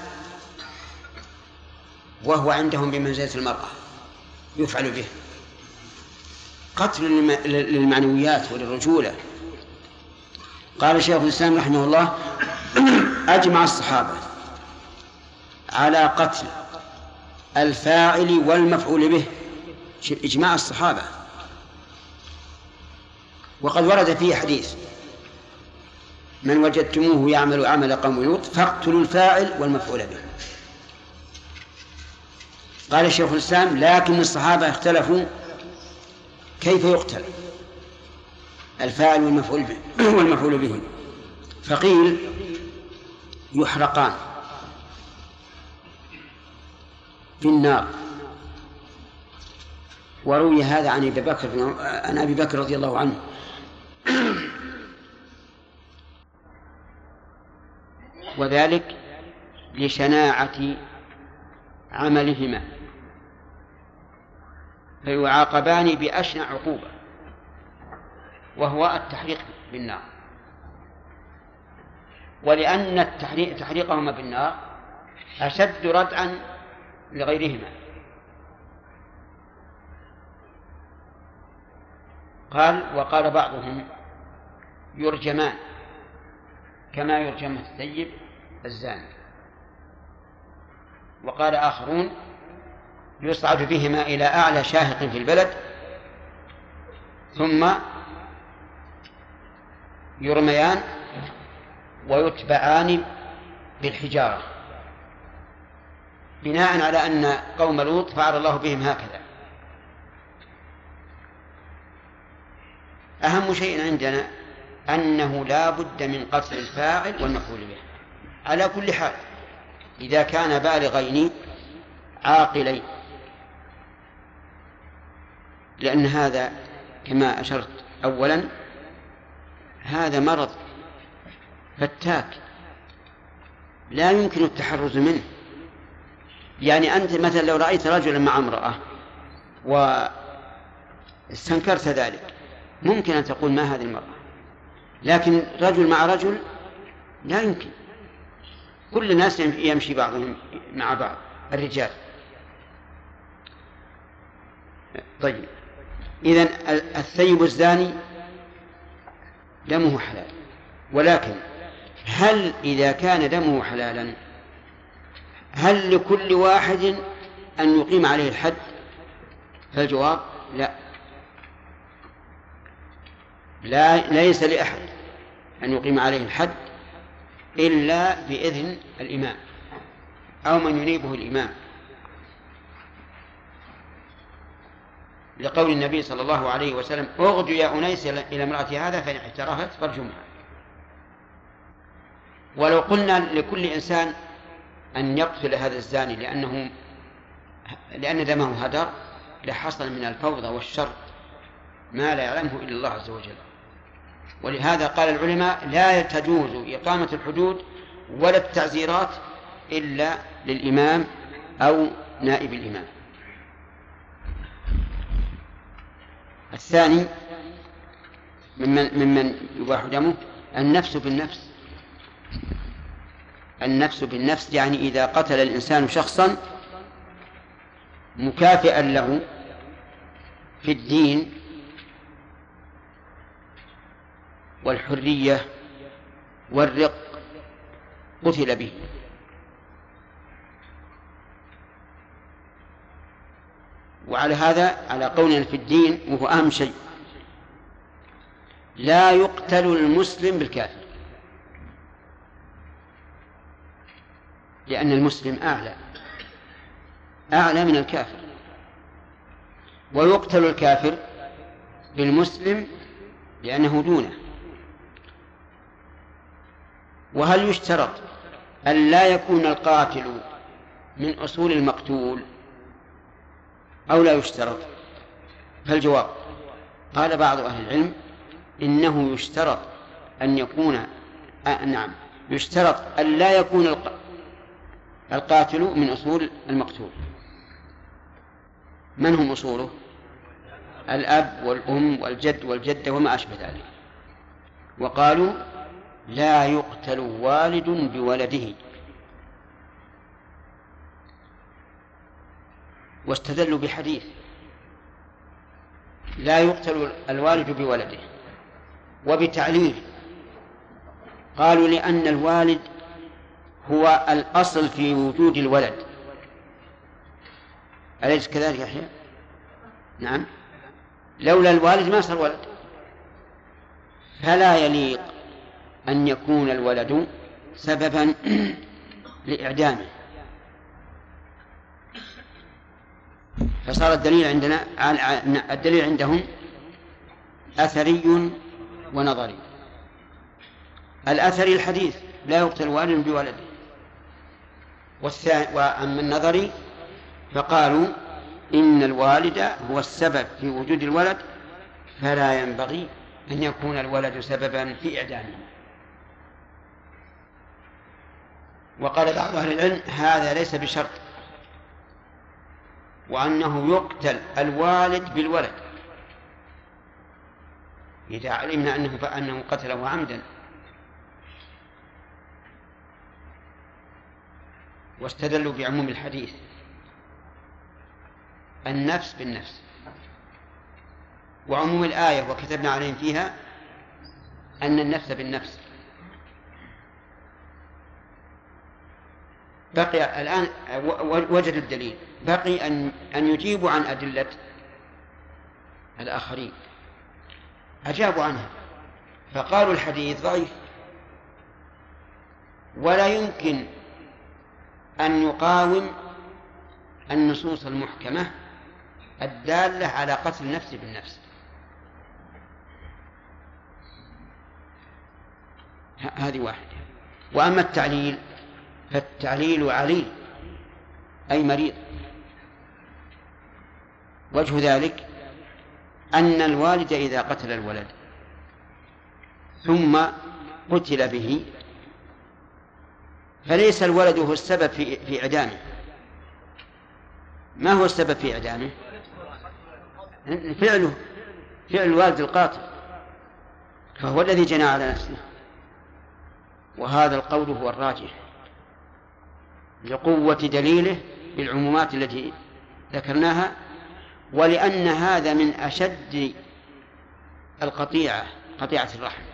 وهو عندهم بمنزلة المرأة يفعل به؟ قتل للمعنويات وللرجولة. قال شيخ الإسلام رحمه الله أجمع الصحابة على قتل الفاعل والمفعول به، إجماع الصحابة وقد ورد فيه حديث: من وجدتموه يعمل عمل قوم لوط فاقتلوا الفاعل والمفعول به. قال الشيخ الإسلام: لكن الصحابة اختلفوا كيف يقتل الفاعل والمفعول به، فقيل: يحرقان في النار. وروي هذا عن أبي بكر رضي الله عنه. وذلك لشناعة عملهما، فيعاقبان بأشنع عقوبة، وهو التحريق بالنار. ولأن تحريقهما بالنار أشد ردعا لغيرهما. وقال بعضهم: يرجمان كما يرجم الثيب الزاني. وقال آخرون: يصعد بهما إلى أعلى شاهق في البلد ثم يرميان ويتبعان بالحجارة، بناء على أن قوم لوط فعل الله بهم هكذا. أهم شيء عندنا أنه لا بد من قتل الفاعل والمفعول به على كل حال، إذا كان بالغين عاقلين، لأن هذا كما أشرت أولا هذا مرض فتاك لا يمكن التحرز منه. يعني أنت مثلا لو رأيت رجلا مع امرأة واستنكرت ذلك ممكن أن تقول: ما هذه المرأة؟ لكن رجل مع رجل لا يمكن. كل الناس يمشي بعضهم مع بعض الرجال. طيب، إذن الثيب الزاني دمه حلال، ولكن هل إذا كان دمه حلالا هل لكل واحد أن يقيم عليه الحد؟ فالجواب: لا، ليس لأحد أن يقيم عليه الحد إلا بإذن الإمام أو من ينيبه الإمام، لقول النبي صلى الله عليه وسلم: اغدوا يا أنيس إلى امرأة هذا فإن اعترفت فارجمها. ولو قلنا لكل إنسان أن يقتل هذا الزاني لأن دمه هدر لحصل من الفوضى والشر ما لا يعلمه إلا الله عز وجل. ولهذا قال العلماء: لا تجوز إقامة الحدود ولا التعزيرات إلا للإمام أو نائب الإمام. الثاني ممن يباح دمه النفس بالنفس. النفس بالنفس يعني إذا قتل الإنسان شخصا مكافئا له في الدين والحرية والرق قتل به. وعلى هذا على قولنا في الدين، وهو أهم شيء، لا يقتل المسلم بالكافر، لأن المسلم أعلى من الكافر، ويقتل الكافر بالمسلم لأنه دونه. وهل يشترط أن لا يكون القاتل من أصول المقتول أو لا يشترط؟ فالجواب: قال بعض أهل العلم إنه يشترط أن يكون يشترط أن لا يكون القاتل من أصول المقتول. من هم أصوله؟ الأب والأم والجد والجدة وما أشبه ذلك. وقالوا: لا يقتل والد بولده، واستدلوا بحديث: لا يقتل الوالد بولده، وبتعليل قالوا: لأن الوالد هو الأصل في وجود الولد. أليس كذلك يا يحيى؟ نعم، لولا الوالد ما صار ولد. فلا يليق أن يكون الولد سببا لإعدامه. فصار الدليل عندهم أثري ونظري. الأثري الحديث لا يقتل والد بولده، وأما النظري فقالوا إن الوالد هو السبب في وجود الولد، فلا ينبغي أن يكون الولد سببا في إعدامه. وقال بعض أهل العلم هذا ليس بشرط، وأنه يقتل الوالد بالولد إذا علمنا أنه قتله عمدا. واستدلوا بعموم الحديث النفس بالنفس، وعموم الآية وكتبنا عليهم فيها أن النفس بالنفس. بقي الآن وجد الدليل، بقي أن يجيبوا عن أدلة الآخرين. أجابوا عنها فقالوا الحديث ضعيف، ولا يمكن أن يقاوم النصوص المحكمة الدالة على قتل النفس بالنفس. هذه واحدة. وأما التعليل فالتعليل عليل أي مريض. وجه ذلك أن الوالد إذا قتل الولد ثم قتل به فليس الولد هو السبب في إعدامه. ما هو السبب في إعدامه؟ فعل الوالد القاتل، فهو الذي جنى على نفسه. وهذا القول هو الراجح لقوة دليله بالعمومات التي ذكرناها، ولأن هذا من أشد قطيعة الرحم.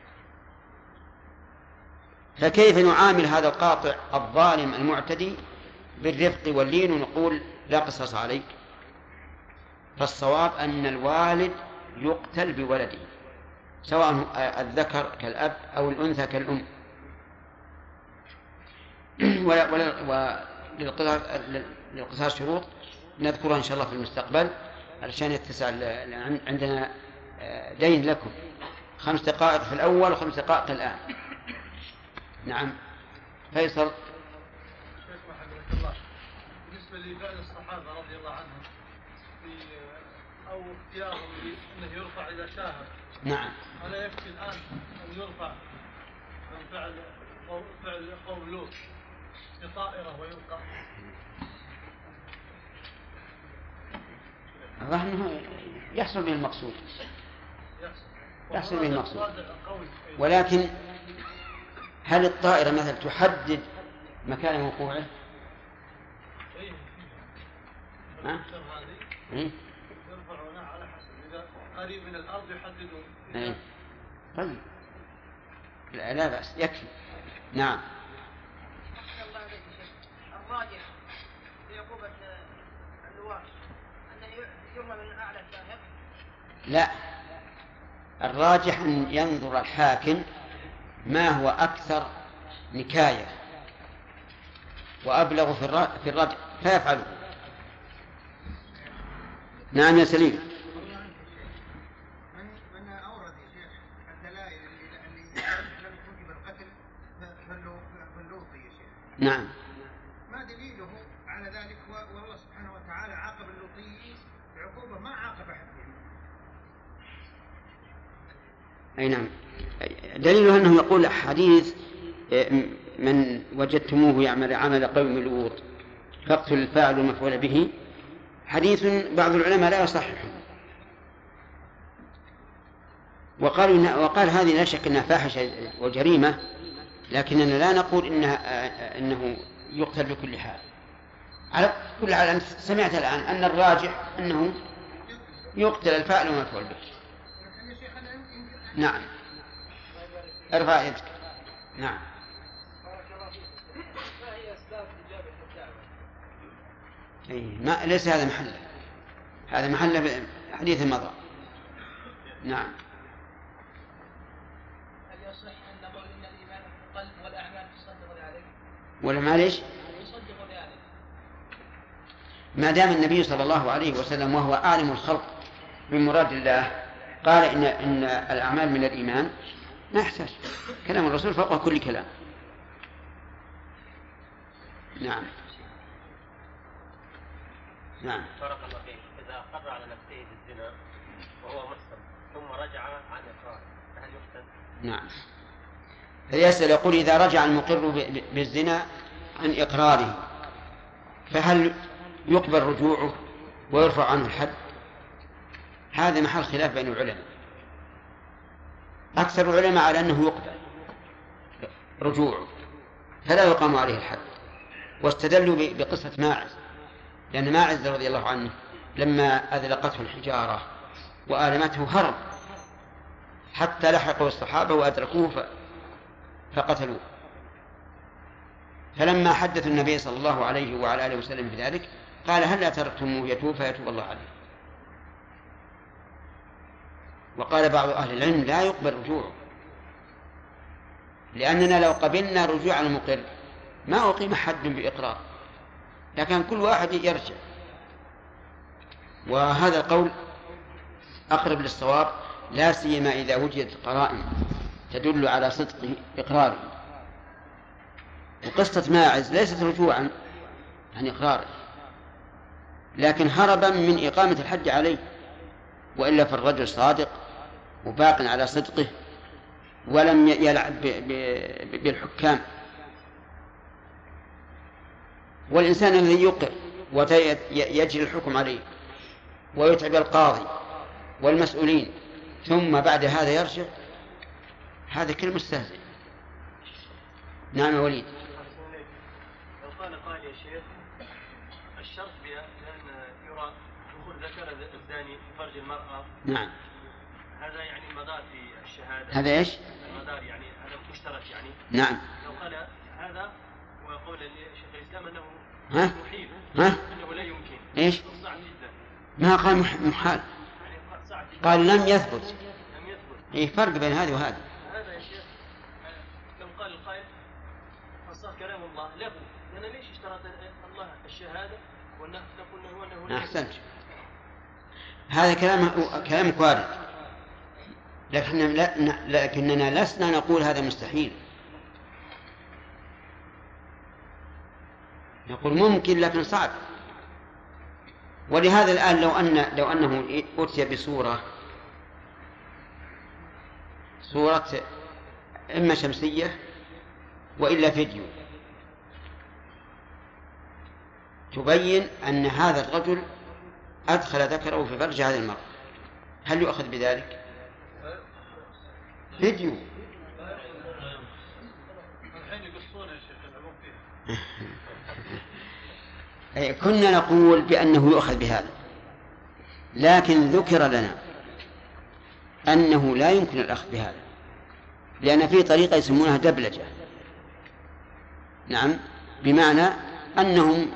فكيف نعامل هذا القاطع الظالم المعتدي بالرفق واللين ونقول لا قصاص عليك؟ فالصواب أن الوالد يقتل بولده، سواء الذكر كالأب أو الأنثى كالأم. وللقصاص شروط نذكرها إن شاء الله في المستقبل علشان يتسع. عندنا دين لكم 5 دقائق في الأول و5 دقائق الآن. نعم فيصل. بالنسبة لفعل الصحابة رضي الله عنهم أو اختيارهم أنه يرفع إذا شاهد، نعم، ألا يكفي الآن أن يرفع من فعل قوم لوط بطائرة ويلقى؟ أنه يحصل به المقصود، يحصل به المقصود. ولكن هل الطائرة مثلا تحدد مكان وقوعه؟ يرفعونها على حسب، إذا قريب من الأرض يحددون. طيب لا بأس، يكفي. نعم. الراجح في عقوبة اللواء أنه يرمى من أعلى الساهق؟ لا، الراجح أن ينظر الحاكم ما هو أكثر نكاية وأبلغ في الردع فيفعله. نعم يا سليم. من أورد يا شيخ الدلائل اللي لم يوجب القتل فاللوطي يا شيخ. نعم. ما دليله على ذلك؟ والله سبحانه وتعالى عاقب اللوطيين بعقوبة ما عاقب أحد. أي نعم. دليله أنه يقول حديث من وجدتموه يعمل عمل قوم لوط فاقتل الفاعل المفعول به، حديث بعض العلماء لا يصححه، وقال هذه لا شك أنها فاحشة وجريمة، لكننا لا نقول إنه يقتل بكل حال. على كل حال أنت سمعت الآن أن الراجح أنه يقتل الفاعل المفعول به. نعم، ارفع يدك. نعم. ما هي أسباب إجابة الدعوة؟ ما ليس هذا محله، هذا محله حديث مضى. نعم. ولا معليش؟ ما دام النبي صلى الله عليه وسلم وهو أعلم الخلق بمراد الله قال إن الأعمال من الإيمان، لا يحتاج، كلام الرسول فوق كل كلام. نعم. نعم. بارك الله فيك. إذا أقر على نفسه بالزنا وهو محسن ثم رجع عن إقراره فهل يحسن؟ نعم. فيسأل يقول إذا رجع المقر بالزنا عن إقراره فهل يقبل رجوعه ويرفع عنه الحد؟ هذا محل خلاف بين العلماء. أكثر العلماء على أنه يقبل رجوعه فلا يقام عليه الحد، واستدلوا بقصة ماعز، لأن ماعز رضي الله عنه لما أذلقته الحجارة وآلمته هرب حتى لحقوا الصحابة وأدركوه فقتلوه. فلما حدث النبي صلى الله عليه وعلى آله وسلم بذلك قال هل لا تركتموه يتوب فيتوب الله عليه. وقال بعض أهل العلم لا يقبل رجوعه، لأننا لو قبلنا رجوع المقر ما أقيم حد بإقرار، لكن كل واحد يرجع. وهذا القول أقرب للصواب، لا سيما إذا وجدت قرائن تدل على صدق إقراره. وقصة ماعز ليست رجوعا عن إقراره، لكن هربا من إقامة الحد عليه، وإلا فالرجل صادق وباق على صدقه ولم يلعب بالحكام. والإنسان الذي يقر ويجري الحكم عليه ويتعب القاضي والمسؤولين ثم بعد هذا يرجع، هذا كلمة مستهزئ. نعم يا وليد. لو قال يا شيخ الشرط بأن يرى دخول ذكر الزاني في فرج المرأة، نعم، هذا يعني المدار في الشهادة. هذا ايش؟ المدار يعني هذا مشترك يعني. نعم. لو قال هذا ويقول شيخ الإسلام أنه محيل، أنه لا يمكن. ايش؟ صعب جدا. ما قال محال، قال لم يثبت. ايه فرق بين هذه وهذه. هذا يا شيخ لو قال القائل فصار كلام الله له، لأن ليش اشترط الله الشهادة ونقول أنه لا. أحسنت، هذا كلامك وارد، لكننا لسنا نقول هذا مستحيل، نقول ممكن لكن صعب. ولهذا الآن لو أنه أتي بصورة إما شمسية وإلا فيديو تبين أن هذا الرجل أدخل ذكره في فرج هذه المرأة، هل يؤخذ بذلك؟ فيديو. كنا نقول بأنه يؤخذ بهذا، لكن ذكر لنا أنه لا يمكن الأخذ بهذا، لأن في طريقة يسمونها دبلجة. نعم، بمعنى أنهم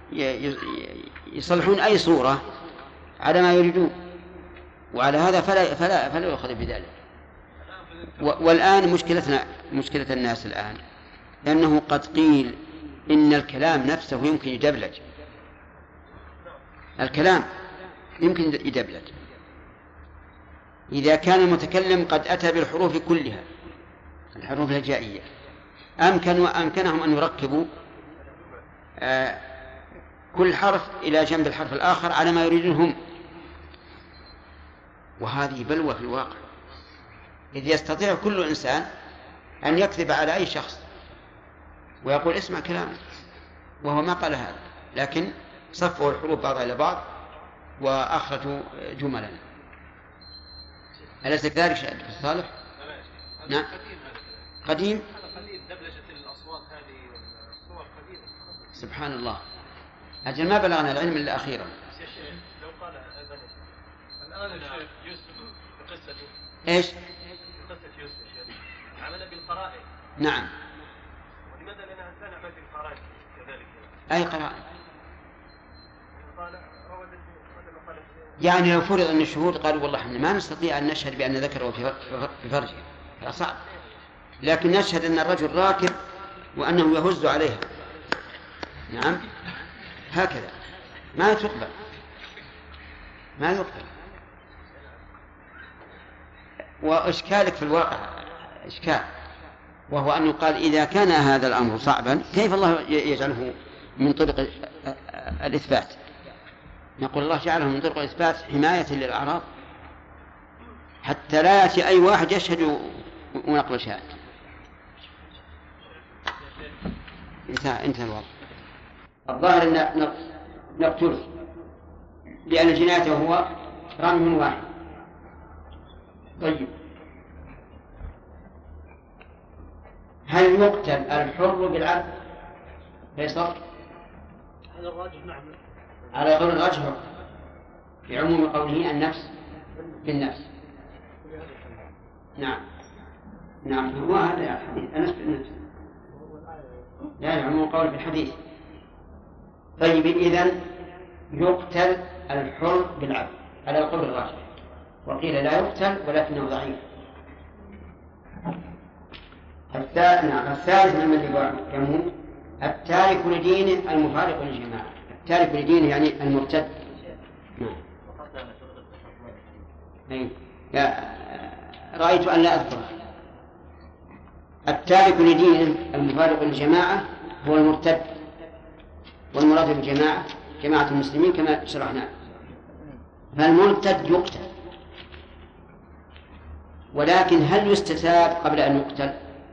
يصلحون أي صورة على ما يريدون، وعلى هذا فلا يؤخذ بذلك. والآن مشكلة الناس الآن لأنه قد قيل إن الكلام نفسه يمكن يدبلج، الكلام يمكن يدبلج إذا كان المتكلم قد أتى بالحروف كلها، الحروف الهجائية، أمكنهم أن يركبوا كل حرف إلى جنب الحرف الآخر على ما يريدونهم، وهذه بلوى في الواقع، إذ يستطيع كل إنسان أن يكذب على أي شخص ويقول اسمع كلامه وهو ما قال هذا، لكن صفوا الحروف بعضها إلى بعض وأخرجوا جملا. أليس كذلك شيء صالح؟ نعم. قديم. دبلجة الأصوات هذه والصور قديمة. سبحان الله، أجل ما بلغنا العلم إلا أخيرا. لو قال الآن الشيخ يوسف بقصته إيش؟ بقصة يوسف الشيخ عمل بالقرائن. نعم. ولماذا لنا أن نعمل بالقرائن كذلك؟ أي قرائن؟ قال يعني لو فرض أن الشهود قالوا والله إحنا ما نستطيع أن نشهد بأن ذكره في فرجه، هذا صعب، لكن نشهد أن الرجل راكب وأنه يهز عليها. نعم هكذا ما تقبل، ما يقبل. وإشكالك في الواقع إشكال، وهو أن يقال إذا كان هذا الأمر صعبا كيف الله يجعله من طرق الإثبات؟ نقول الله جعله من طرق الإثبات حماية للأعراض، حتى لا يأتي أي واحد يشهد ونقبل شهادة. انتهى الوضع. الظاهر أن نقتله لأن جنايته هو رمي واحد. طيب هل يقتل الحر بالعبد؟ فيصل هذا الراجح نعم، على قول الراجح بعموم قوله النفس بالنفس. نعم هو هذا الحديث النفس بالنفس، لا عموم قول بالحديث. طيب إذن يقتل الحر بالعبد على القول الراجح، وقيل لا يقتل ولكنه ضعيف. الثالث ممن يموت التارك لدينه المفارق للجماعة. التارك لدينه يعني المرتد. نعم. رأيت أن لا أذكر. التارك لدينه المفارق للجماعة هو المرتد، والمراد بالجماعة جماعة المسلمين كما شرحنا. فالمرتد يقتل، ولكن هل يستتاب قبل أن يقتل؟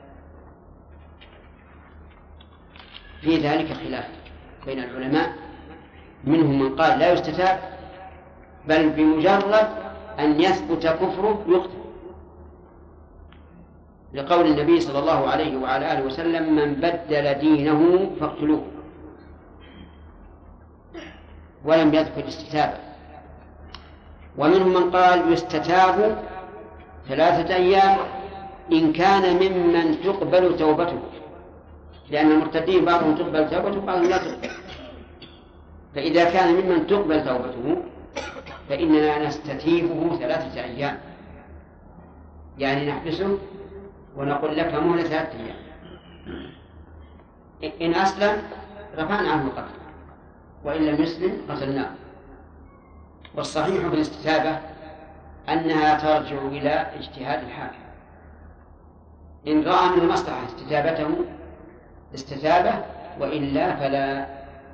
في ذلك خلاف بين العلماء، منهم من قال لا يستتاب بل بمجرد أن يثبت كفره يقتل، لقول النبي صلى الله عليه وعلى آله وسلم من بدل دينه فاقتلوه، ولم يذكر استتابة. ومنهم من قال يستتاب 3 أيام إن كان ممن تقبل توبته، لأن المرتدين بعضهم تقبل توبته وبعضهم لا تقبل. فإذا كان ممن تقبل توبته فإننا نستتيبه 3 أيام، يعني نحبسه ونقول لك مهلة 3 أيام. إن أسلم رفعنا عنه القتل، وإن لم يسلم قتلناه. والصحيح بالاستتابة أنها ترجع إلى اجتهاد الحاكم، إن رأى من المصلحة استتابته استتابه، وإلا فلا،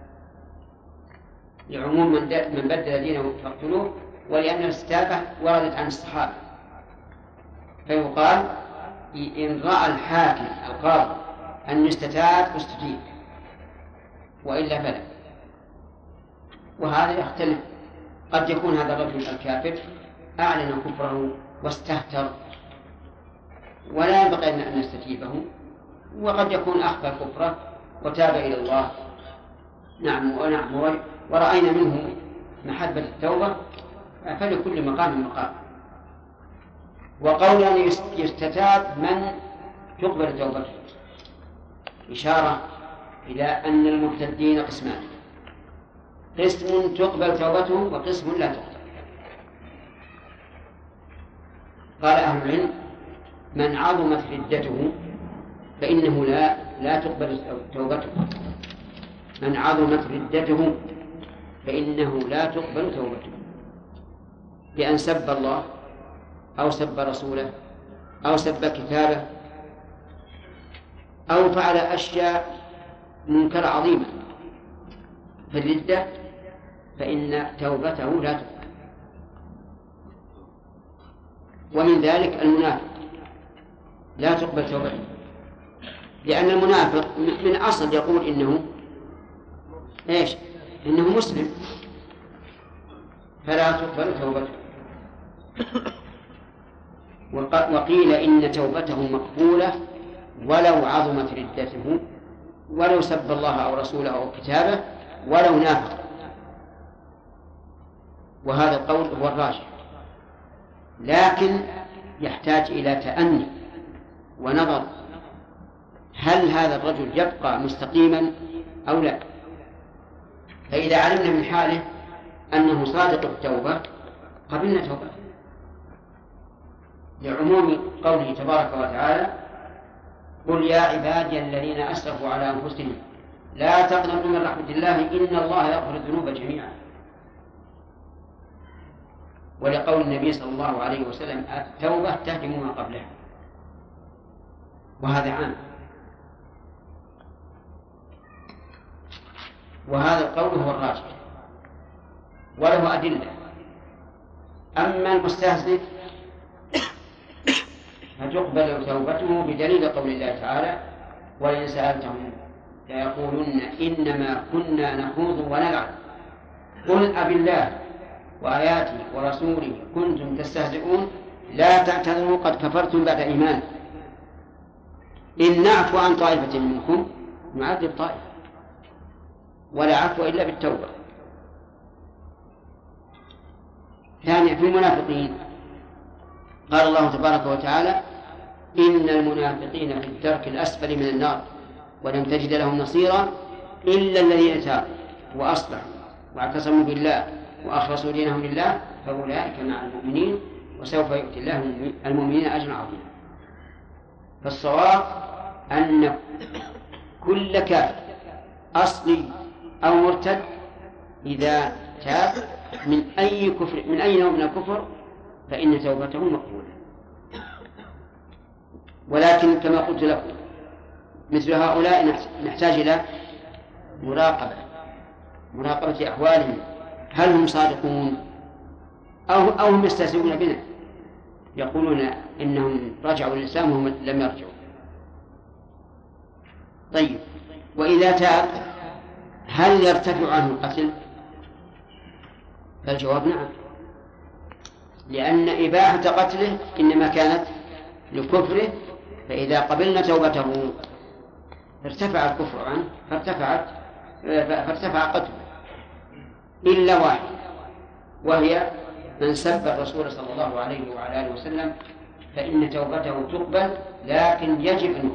لعموم من بدل دينه فاقتلوه، ولأن الاستتابة وردت عن الصحابة. فيقال إن رأى الحاكم القاضي أن يستتاب فاستتيب، وإلا فلا. وهذا يختلف، قد يكون هذا الرجل الكافر أعلن كفره واستهتر ولا ينبغي أن نستتيبه، وقد يكون أخفى كفره وتاب إلى الله. نعم ورأينا منه محبة التوبة، فلكل مقام مقام. وقول أن يستتاب من تقبل توبته إشارة إلى أن المرتدين قسمان، قسم تقبل توبته وقسم لا تقبل. قال أهل العلم من عظمت ردته فإنه لا تقبل توبته، من عظمت ردته فإنه لا تقبل توبته، بأن سب الله أو سب رسوله أو سب كتابه أو فعل أشياء منكر عظيمة في الردة، فإن توبته لا تقبل. ومن ذلك المنافق لا تقبل توبته، لأن المنافق من أصل يقول إنه مسلم، فلا تقبل توبته. وقيل إن توبته مقبولة ولو عظمت ردته، ولو سب الله أو رسوله أو كتابه، ولو نافق. وهذا القول هو الراجح، لكن يحتاج إلى تأني ونظر، هل هذا الرجل يبقى مستقيما أو لا؟ فإذا علمنا من حاله أنه صادق التوبة قبلنا توبة، لعموم قوله تبارك وتعالى قل يا عبادي الذين أسرفوا على أنفسهم لا تقنطوا من رحمة الله إن الله يغفر الذنوب جميعا. ولقول النبي صلى الله عليه وسلم التوبة تهدم ما قبلها، وهذا عام. وهذا القول هو الراجح وله أدلة. أما المستهزئ فتقبل توبته بدليل قول الله تعالى ولئن سألتهم ليقولن إنما كنا نخوض ونلعب قل أبالله وآياته ورسوله كنتم تستهزئون لا تعتذروا قد كفرتم بعد إيمان إن نعفو عن طائفة منكم نعذب طائفة ولا عفو إلا بالتوبة. ثانيا في المنافقين قال الله تبارك وتعالى إن المنافقين في الدرك الأسفل من النار ولم تجد لهم نصيرا إلا الذين تابوا وأصلحوا واعتصموا بالله وأخلصوا دينهم لله فأولئك مع المؤمنين وسوف يؤتي الله المؤمنين أجرا عظيما. فالصواب أن كل كافر أصلي أو مرتد إذا تاب من أي نوع من الكفر فإن توبته مقبولة. ولكن كما قلت لكم مثل هؤلاء نحتاج إلى مراقبة أحوالهم، هل هم صادقون أو هم يستهزئون بنا يقولون إنهم رجعوا للإسلام وهم لم يرجعوا. طيب وإذا تاب هل يرتفع عنه القتل؟ فالجواب نعم، لأن إباحة قتله إنما كانت لكفره، فإذا قبلنا توبته ارتفع الكفر عنه فارتفع قتله إلا واحد، وهي من سب الرسول صلى الله عليه وعلى آله وسلم فإن توبته تقبل لكن يجب أن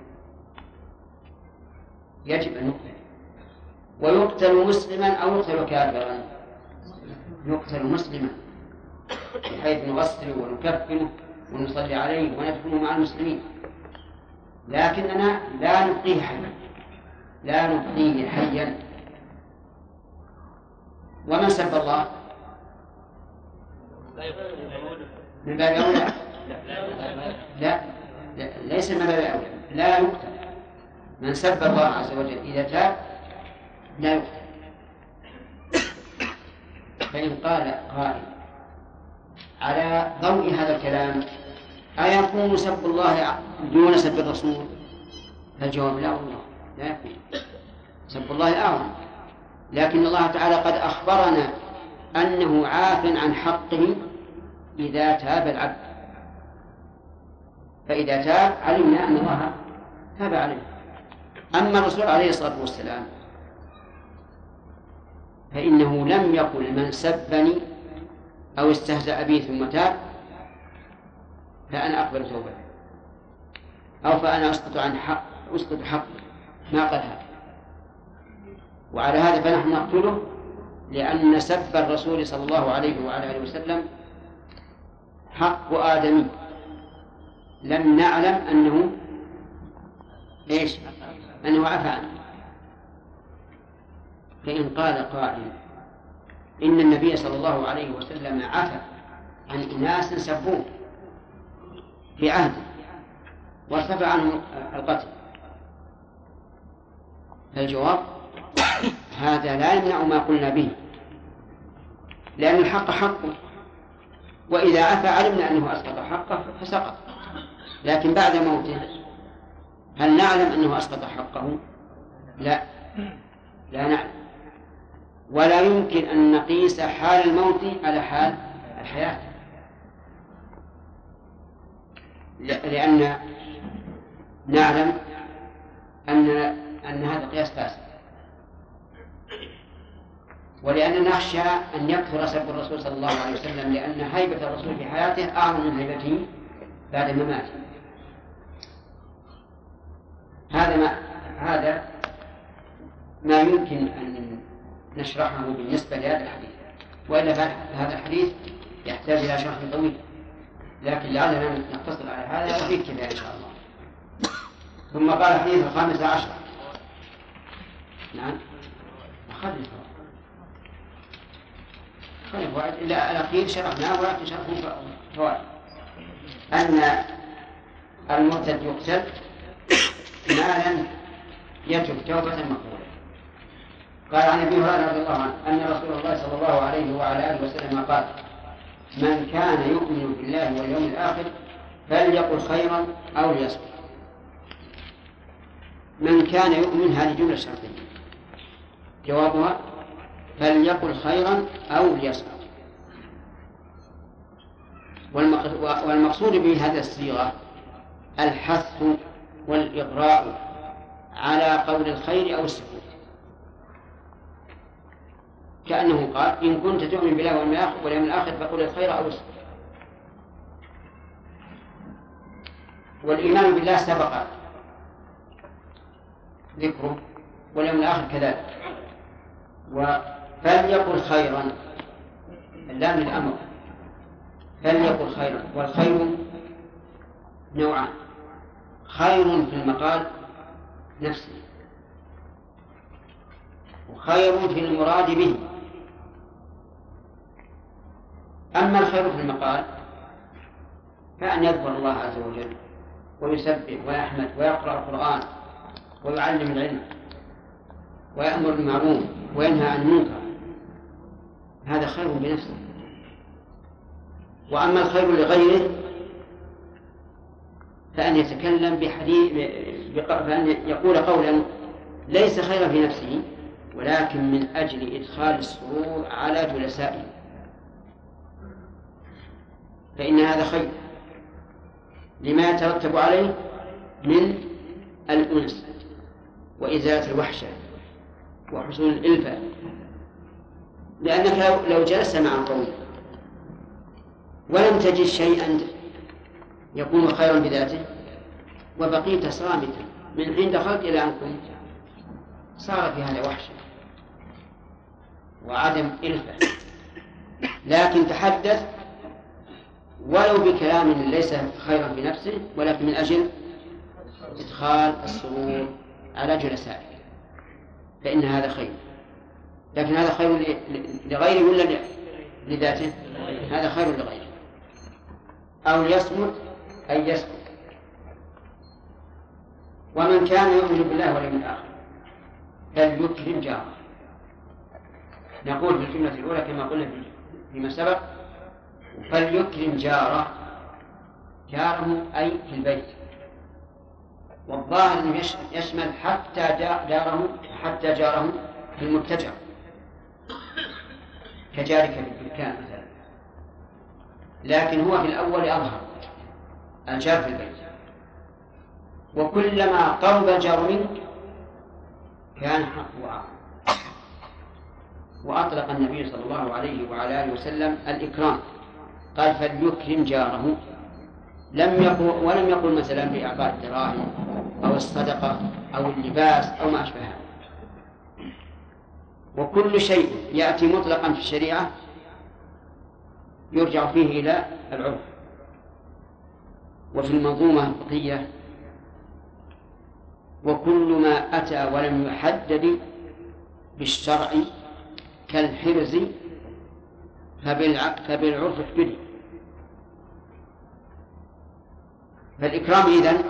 يقتل ويقتل مسلما أو يقتل كافرا. يقتل مسلما بحيث نغسله ونكفنه ونصلي عليه وندفنه مع المسلمين، لكننا لا نبقيه حيا. ومن سب الله من باب أولى لا ليس من باب أولى لا يقتل. من سب الله عز وجل إذا تاب لا يقتل. فإن قال قائل على ضوء هذا الكلام أيكون سب الله دون سب الرسول؟ فالجواب لا والله لا يكون. سب الله أعظم، لكن الله تعالى قد أخبرنا أنه عاف عن حقه إذا تاب العبد، فإذا تاب علمنا أن الله تاب عليه. أما الرسول عليه الصلاة والسلام فإنه لم يقل من سبني أو استهزأ بي ثم تاب فأنا أقبل توبته أو فأنا أسقط حقه، ما قال هذا. وعلى هذا فنحن نقتله، لأن سب الرسول صلى الله عليه وعلى آله وسلم حق آدمي لم نعلم أنه عفى عنه. فإن قال قائل إن النبي صلى الله عليه وسلم عفى عن إناس سبوه في عهده وارتفع عنه القتل، فالجواب هذا لا يمنع ما قلنا به، لأن الحق حقه، وإذا عفى علمنا أنه أسقط حقه فسقط. لكن بعد موته هل نعلم أنه أسقط حقه؟ لا نعلم. ولا يمكن أن نقيس حال الموت على حال الحياة، لأن نعلم أن هذا قياس فاسد، ولأننا نخشى أن يكثر سب الرسول صلى الله عليه وسلم، لأن هيبة الرسول في حياته أعظم من هيبته بعد مماته. هذا ما يمكن أن نشرحه بالنسبة لهذا الحديث، وإلا هذا الحديث يحتاج إلى شرح طويل، لكن لعلنا نقتصر على هذا وفيه كفاية إن شاء الله. ثم قال الحديث 15. نعم أخذنا فوائد إلا الأخير شرحناه ولكن شرحه فوائد. أن المرتد يقتل ما لم يتب توبة مقبولة. قال عن ابي هريرة رضي الله عنه أن رسول الله صلى الله عليه وعلى آله وسلم قال: من كان يؤمن بالله واليوم الآخر فليقل خيرا أو ليصمت. من كان يؤمن هذه جملة شرطية، جوابها فليقل خيرا أو ليصمت. والمقصود بهذه الصيغة الحث والإغراء على قول الخير أو السكوت، كأنه قال: إن كنت تؤمن بالله واليوم الآخر فقل الخير أو السكوت. والإيمان بالله سبق ذكره واليوم الآخر كذلك. فليقل خيرا، اللام للأمر، فليقل خيرا. والخير نوعان: خير في المقال نفسه، وخير في المراد به. أما الخير في المقال فأن يذكر الله عز وجل ويسبح ويحمد ويقرأ القرآن ويعلم العلم ويأمر بالمعروف وينهى عن المنكر، هذا خير بنفسه. وأما الخير لغيره فأن يتكلم فأن يقول قولا ليس خيرا في نفسه ولكن من أجل إدخال السرور على جلسائه، فإن هذا خير لما يترتب عليه من الأنس وإزالة الوحشة وحصول الإلفة. لأنك لو جلست مع قوم ولم تجد شيئا يكون خيرا بذاته وبقيت صامتا من حين دخلت إلى أن قمت، صار في هذا وحشة وعدم إلفة. لكن تحدث ولو بكلام ليس خيرا بنفسه ولكن من أجل إدخال السرور على جلسائه، فإن هذا خير. لكن هذا خير لغيره ولا لذاته؟ هذا خير لغيره. أو يصمت أي يسكت. ومن كان يؤمن بالله واليوم الآخر فليكرم جاره. نقول في الجملة الأولى كما قلنا فيما سبق: فليكرم جاره، جاره أي في البيت. والظاهر أنه يشمل حتى جاره في المتجر كجارك في الدكان مثلا، لكن هو في الأول أظهر الجار في البيت. وكلما قرب الجار منك كان حقه أعظم. وأطلق النبي صلى الله عليه وعلى آله وسلم الإكرام، قال فليكرم جاره، ولم يقل مثلا بإعطاء الدراهم أو الصدقة أو اللباس أو ما أشبه هذا. وكل شيء يأتي مطلقا في الشريعة يرجع فيه إلى العرف. وفي المنظومة الفقهية: وكل ما أتى ولم يحدد بالشرع كالحرز فبالعرف احتدي. فالإكرام إذن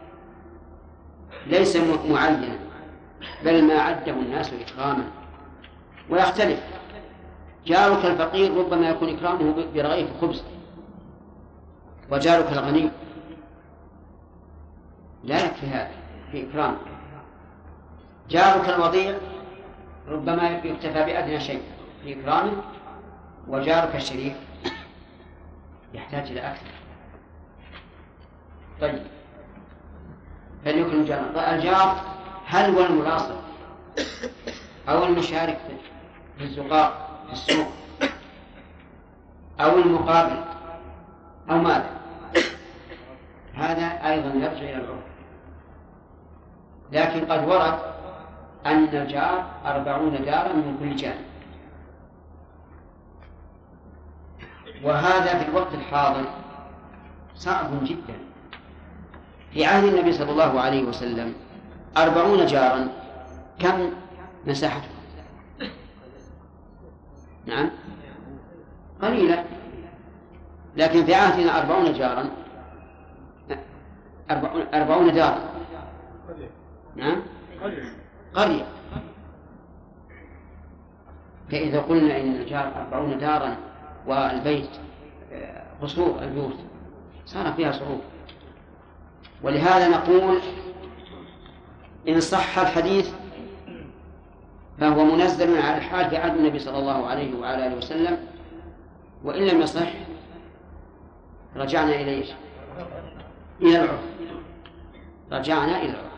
ليس معينا بل ما عده الناس إكراما، ويختلف. جارك الفقير ربما يكون إكرامه برغيف خبز، وجارك الغني لا يكفي هذا في إكرامه. جارك الوضيع ربما يكتفى بأدنى شيء في إكرامه، وجارك الشريف يحتاج إلى أكثر. طيب، فليكرم جاره. الجار هل هو الملاصق أو المشارك في الزقاق في السوق أو المقابل أو ماذا؟ هذا أيضا يرجع إلى العرف. لكن قد ورد أن الجار 40 دارا من كل جانب، وهذا في الوقت الحاضر صعب جدا، في عهد النبي صلى الله عليه وسلم 40 جارا كم مساحته؟ نعم قليلة، لكن في عهدنا 40 جارا 40 دارا. نعم قرية. فإذا قلنا إن الجار 40 دارا والبيت قصور البيوت صار فيها صعوبة. ولهذا نقول إن صح الحديث فهو منزل على الحال في عهد النبي صلى الله عليه وعلى آله وسلم، وإن لم يصح رجعنا إلى العرف. رجعنا إلى العرف.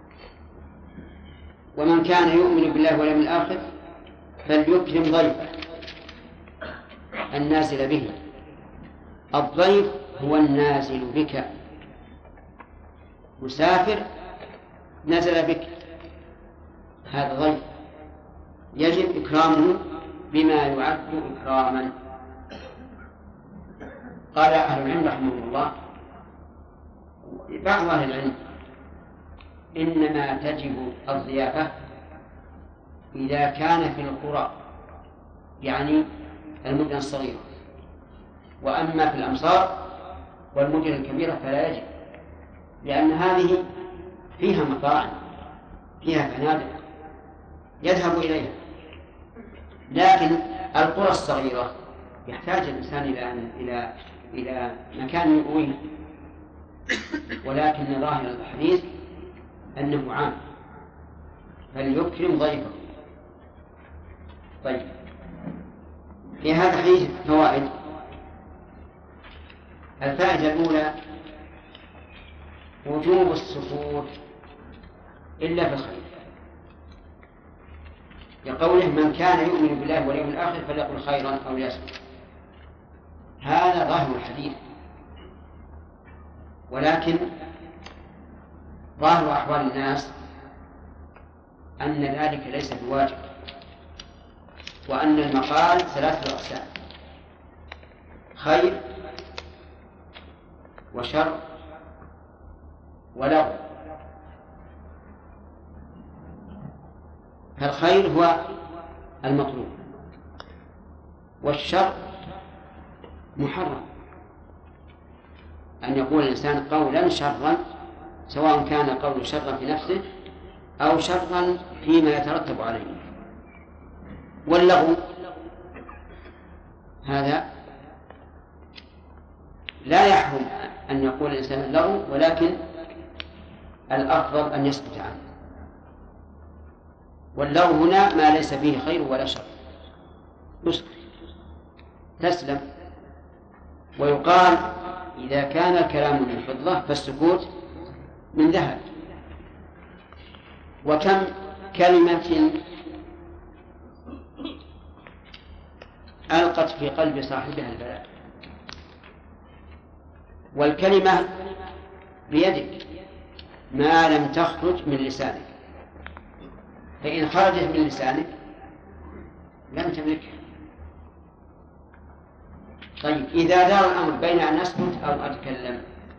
ومن كان يؤمن بالله واليوم الآخر فليكرم ضيفه النازل به. الضيف هو النازل بك، مسافر نزل بك، هذا ضيف يجب إكرامه بما يعد إكراما. قال أهل العلم رحمه الله، بعض أهل العلم إنما تجب الضيافة إذا كان في القرى، يعني المدن الصغيرة، وأما في الأمصار والمدن الكبيرة فلا يجب، لأن هذه فيها مطاعم، فيها فنادق يذهب إليها. لكن القرى الصغيرة يحتاج الإنسان إلى مكان يؤويه، ولكن ظاهر الحديث أنه عام، فليكرم ضيفه. طيب، في هذا الحديث فوائد. الفائدة الأولى وجوب السكوت إلا في الخير، لقوله من كان يؤمن بالله واليوم الآخر فليقل خيرا أو ليصمت. هذا ظاهر الحديث، ولكن ظاهر أحوال الناس أن ذلك ليس بواجب، وأن المقال 3 أقسام: خير وشر ولغو. فالخير هو المطلوب، والشر محرم، أن يقول الإنسان قولا شرا، سواء كان قول شرا في نفسه أو شرا فيما يترتب عليه. واللغو هذا لا يحرم أن يقول الإنسان اللغو، ولكن الأفضل أن يسكت عنه. واللغو هنا ما ليس فيه خير ولا شر، يسكت تسلم. ويقال إذا كان الكلام من فضة فالسكوت من ذهب. وكم كلمة ألقت في قلب صاحبها البلاء. والكلمة بيدك ما لم تخرج من لسانك، فإن خرجت من لسانك لم تملكها. طيب، إذا دار الأمر بين أن أسكت أو أتكلم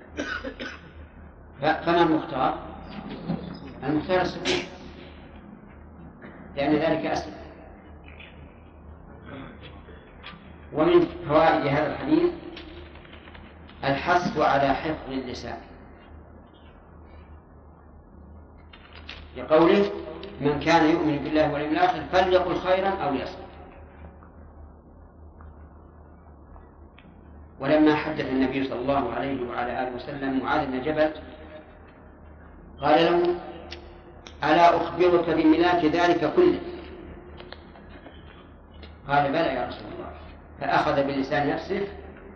فما المختار؟ المختار السكوت، لأن ذلك أسهل. ومن فوائد هذا الحديث الحث على حفظ اللسان، لقوله من كان يؤمن بالله واليوم الآخر فليقل خيرا أو ليصمت. ولما حدث النبي صلى الله عليه وعلى آله وسلم معاذ بن جبل قال له: ألا أخبرك بملاك ذلك كله؟ قال: بلى يا رسول الله. فأخذ بلسان نفسه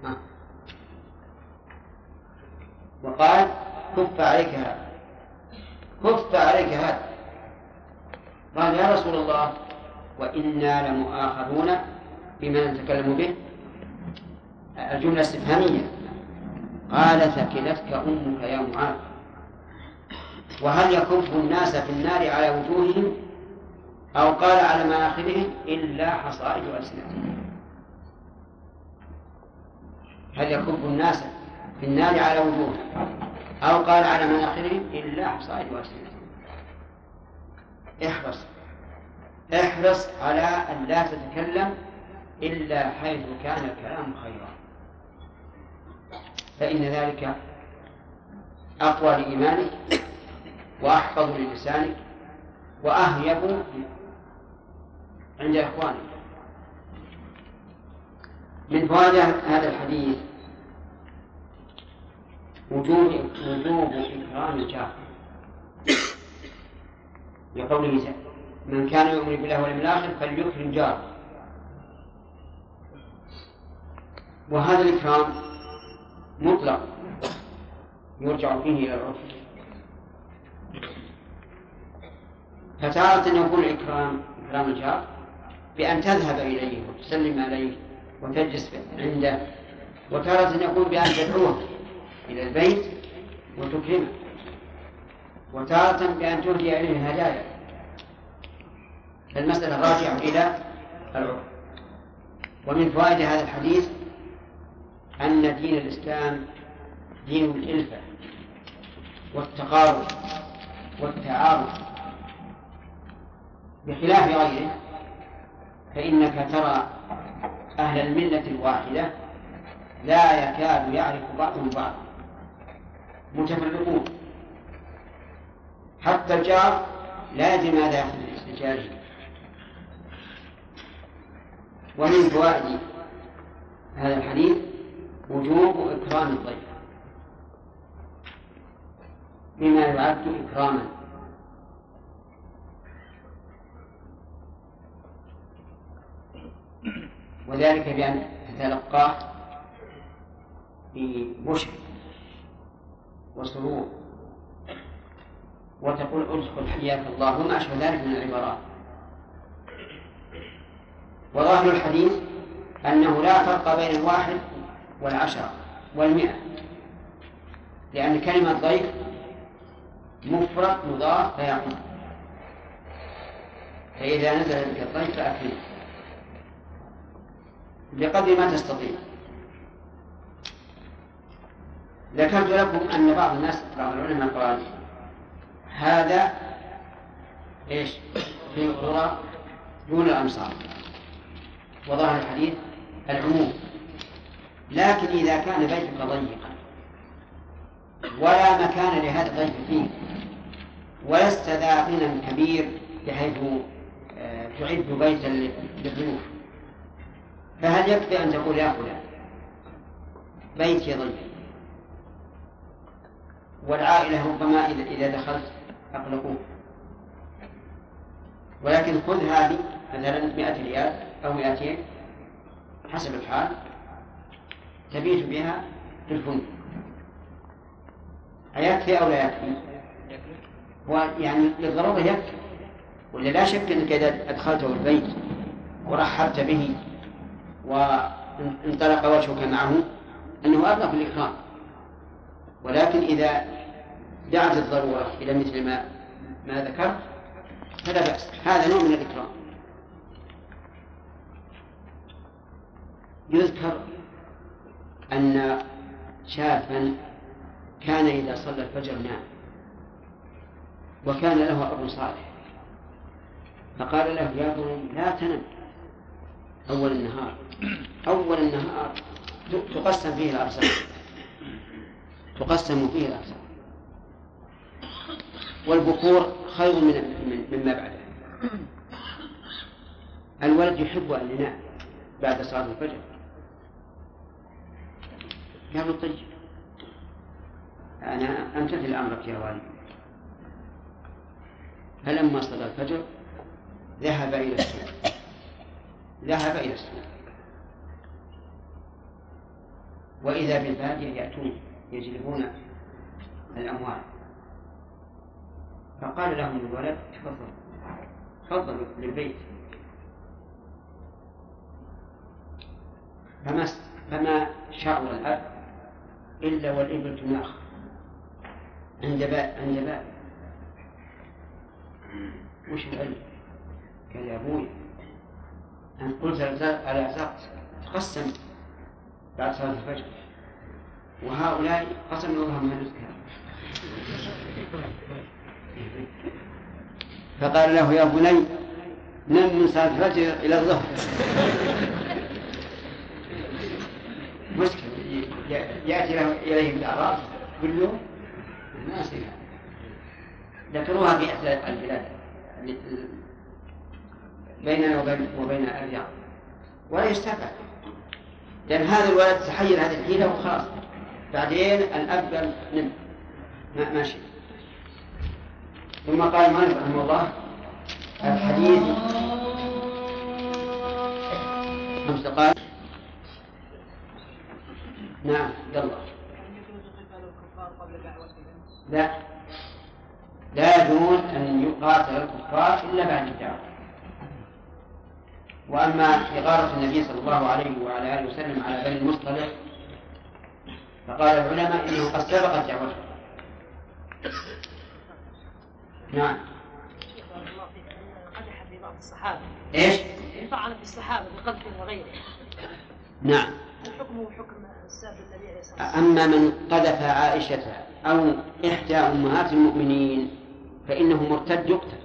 وقال: كف عليك هذا، كف عليك هذا. قال: يا رسول الله، وإنا لمؤاخذون بما نتكلم به. الجملة استفهامية. قال: ثكلتك أمك يا معاذ. وهل يكف الناس في النار على وجوههم أو قال على مناخرهم إلا حصائد ألسنتهم؟ هل يكف الناس في النار على وجوههم أو قال على مناخرهم إلا حصائد وألسنتهم. احرص على أن لا تتكلم إلا حيث كان الكلام خيرا، فإن ذلك أقوى لإيمانك وأحفظ للسانك وأهيب عند إخوانك. من فوائد هذا الحديث وجوب إكرام الجار، لقوله من كان يؤمن بالله واليوم الآخر فليكرم جاره. وهذا الإكرام مطلق يرجع فيه إلى العرف، فتارة يكون إكرام الجار بأن تذهب إليه وتسلم عليه وتجلس عنده، وتارة يكون بأن تدعوه إلى البيت وتكرمه، وتارة بأن تهدي إليه الهدايا. فالمسألة راجعة إلى العرف. ومن فوائد هذا الحديث أن دين الإسلام دين الألفة والتقارب والتعارف، بخلاف غيره فإنك ترى أهل الملة الواحدة لا يكاد يعرف بعضهم بعضا، متفرقون، حتى الجار لا يدري ماذا يأخذ لجاره. ومن فوائد هذا الحديث وجوب إكرام الضيف بما يعد إكراما، وذلك بأن تتلقاه ببشر وسرور وتقول ادخل حياك الله وما أشبه ذلك من العبارات. وظاهر الحديث أنه لا فرق بين الواحد والعشرة والمئة، لأن كلمة ضيف مفرد مضاف فيعم، فإذا نزل بك الضيف فأكرمه بقدر ما تستطيع. ذكرت لكم أن بعض الناس بعض العلماء قال هذا إيش في القرى دون الأمصار، وظاهر الحديث العموم. لكن إذا كان بيتك ضيقا ولا مكان لهذا الضيف فيه ولست ذا غنى كبير بحيث تعد بيتا للضيوف، فهل يكفي أن تقول يا فلان بيتي ضيف، والعائلة ربما إذا دخلت أقلقوك، ولكن خذ هذه مثلا 100 ريال أو 200 حسب الحال تبيت بها في الفندق، أيكفي أو لا يكفي؟ ويعني للضرورة يكفي، ولا لا شك أنك إذا أدخلته البيت ورحبت به وانطلق وجهك معه أنه أبلغ بالإكرام. ولكن إذا دعت الضرورة إلى مثل ما ذكرت فلا بأس، هذا نوع من الإكرام. يذكر أن شابا كان إذا صلى الفجر نام، وكان له أب صالح فقال له يا بني لا تنم أول النهار تقسم فيه الأرزاق، والبكور خير مما بعده. الولد يحب أن ينام بعد صلاة الفجر، قال طيب أنا أمتثل أمرك يا والدي. فلما صلى الفجر ذهب إلى السوق وإذا بالبادية يأتون يجلبون الأموال، فقال لهم الولد تفضلوا للبيت. فما شعر الأب إلا والإبل تناخ عند باب. وش العلم؟ قال يا أبوي أن قلت الأرزاق تقسم بعد صلاة الفجر، وهؤلاء قسموا لهم من فقال له: يا بني نم من صلاة الفجر إلى الظهر. مشكلة يأتي إليه بالأعراض كل يوم الناس ذكروها في إحدى البلاد بيننا وبين الرياض، ولا يستفع، لأن هذا الولد تحير هذه الحيلة وخلاص، بعدين الأب قال نم ماشي. ثم قال مالك رحمه الله: الحديث 5 دقائق. نعم يلا. لا يجوز أن يقاتل الكفار إلا بعد الدعوة. وأما إغارة النبي صلى الله عليه وعلى آله وسلم على بني المصطلق فقال العلماء إنه قد سبقت دعوته. نعم. قدح في بعض الصحابة. إيش؟ طعن في الصحابة بقذف وغيره. نعم. الحكم هو حكم الساب النبي عليه الصلاة والسلام. أما من قذف عائشة أو إحدى أمهات المؤمنين فإنه مرتد يقتل،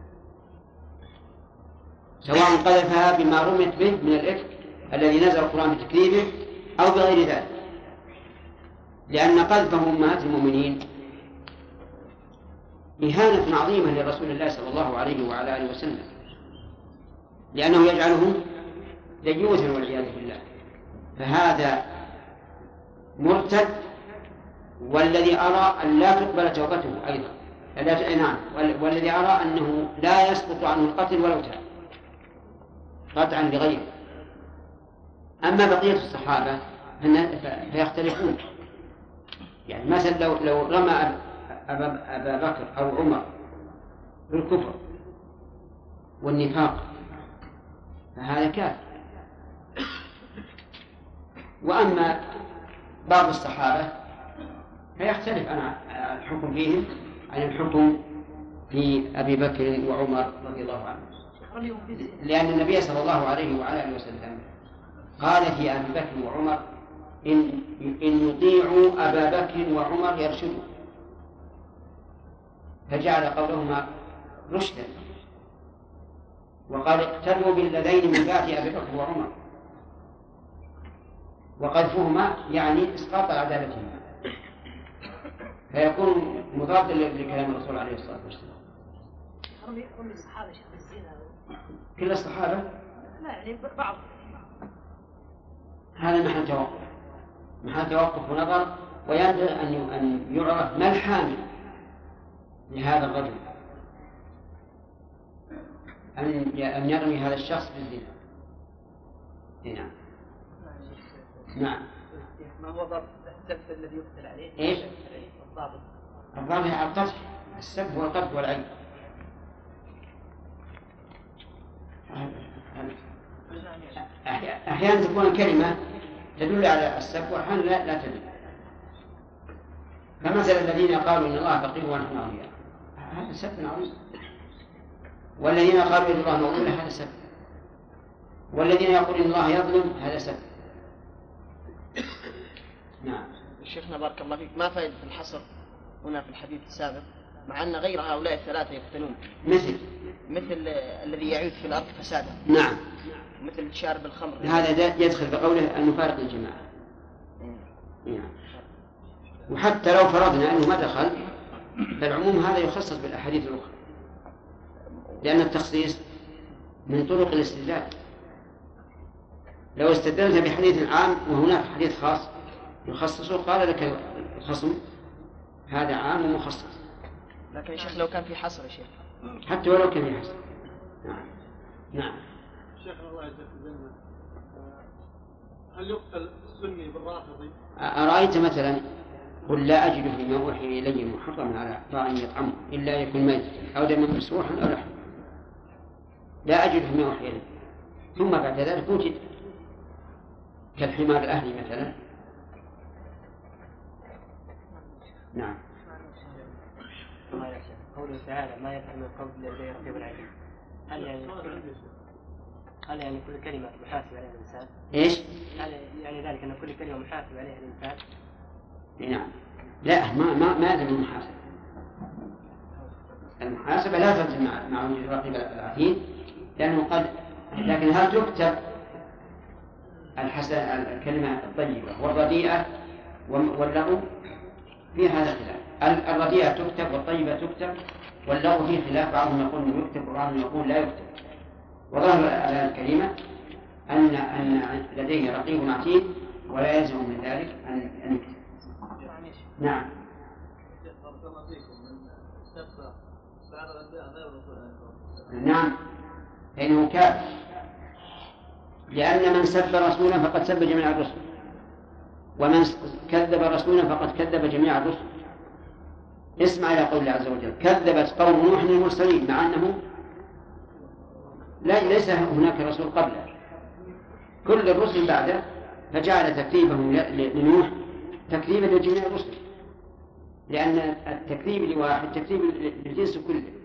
سواء قذفها بما رمت به من الإفك الذي نزل القرآن بتكذيبه أو بغير ذلك، لأن قذفه أمهات المؤمنين إهانة عظيمة لرسول الله صلى الله عليه وعلى آله وسلم، لأنه يجعله ديوثا والعياذ بالله، فهذا مرتد. والذي أرى أن لا تقبل توبته أيضا نعم، والذي أرى أنه لا يسقط عنه القتل ولو تاب قطعا بغيره. أما بقية الصحابة فيختلفون، يعني مثلا لو رمى أبا بكر أو عمر بالكفر والنفاق فهذا كافر. وأما بعض الصحابة فيختلف عن الحكم فيهم عن الحكم في أبي بكر وعمر رضي الله عنهم، لأن النبي صلى الله عليه وعلى آله وسلم قال في أبي بكر وعمر: إن يطيعوا أبا بكر وعمر يرشدوا، فجعل قولهما رشدا، وقال: اقتدوا بالذين من بعد أبي بكر وعمر، وقذفهما يعني إسقاط عدالتهما، فيكون مضادا لكلام الرسول عليه الصلاة والسلام. رمي الصحابة شيخ الزنا كل الصحابة؟ لا يعني بعض. هذا محل توقف ونظر، وينبغي أن يعرف ما الحامل لهذا الرجل أن يرمي هذا الشخص بالزنا. نعم. نعم. ما هو ضابط السب الذي يقتل عليه؟ إيش؟ الضابط على القذف، السب هو القذف والعيب. أحيانا تكون الكلمة تدل على السب وأحيانا لا تدل. فمثل الذين قالوا إن الله فقير ونحن أغنياء هذا سب عظيم، والذين قالوا إن الله مغلول هذا سب، والذين يقولون إن الله يظلم هذا سب. نعم. شيخنا بارك الله فيك، ما فائدة الحصر هنا في الحديث السابق مع أن غير هؤلاء الثلاثة يقتلون؟ مثل الذي يعود في الأرض فسادا. نعم. مثل شارب الخمر. هذا يدخل بقوله المفارق للجماعة. نعم. وحتى لو فرضنا أنه ما دخل فالعموم هذا يخصص بالأحاديث الأخرى، لأن التخصيص من طرق الاستدلال. لو استدلت بحديث عام وهناك حديث خاص يخصصه قال لك الخصم هذا عام ومخصص. لكن يا شيخ لو كان في حصر يا شيخ، حتى ولو كان في حصر. نعم. نعم. شيخنا الله يجزاك الجنة، هل يقتل السني بالرافضي؟ أرأيت مثلا قل لا أجد فيما أوحي إلي محرما على طاعم يطعمه إلا يكون ميتا أو دما مسفوحا أو لحما، لا أجد فيما أوحي إلي، ثم بعد ذلك وجد كالحمار الأهلي مثلا. نعم. قوله تعالى ما يفعل من قول لديه رقيب العتيد، هل يعني كل كلمة محاسب عليها الإنسان؟ إيش؟ هل يعني ذلك أن كل كلمة محاسب عليها الإنسان؟ نعم. لا ما لازم المحاسب، المحاسبة لا تلزم مع وجود الرقيب العتيد، لأنه قد، لكن هل تكتب الكلمة الطيبة والرديئة واللغو؟ في هذا الخلاف. الرديئة تكتب والطيبة تكتب، واللغو فيه خلاف، بعضهم يقول انه يكتب وبعضهم يقول لا يكتب. وظهر الآية الكريمة أن لديه رقيب عتيد ولا يلزم من ذلك أن يكتب. نعم. نعم، لأنه كافر، لأن من سب رسولا فقد سب جميع الرسل، ومن كذب رسولا فقد كذب جميع الرسل. اسمع إلى قول الله عز وجل: كذبت قوم نوح المرسلين، مع أنه ليس هناك رسول قبله، كل الرسل بعده، فجعل تكذيبهم لنوح تكذيبا لجميع الرسل، لأن التكذيب لواحد تكذيب للجنس كله.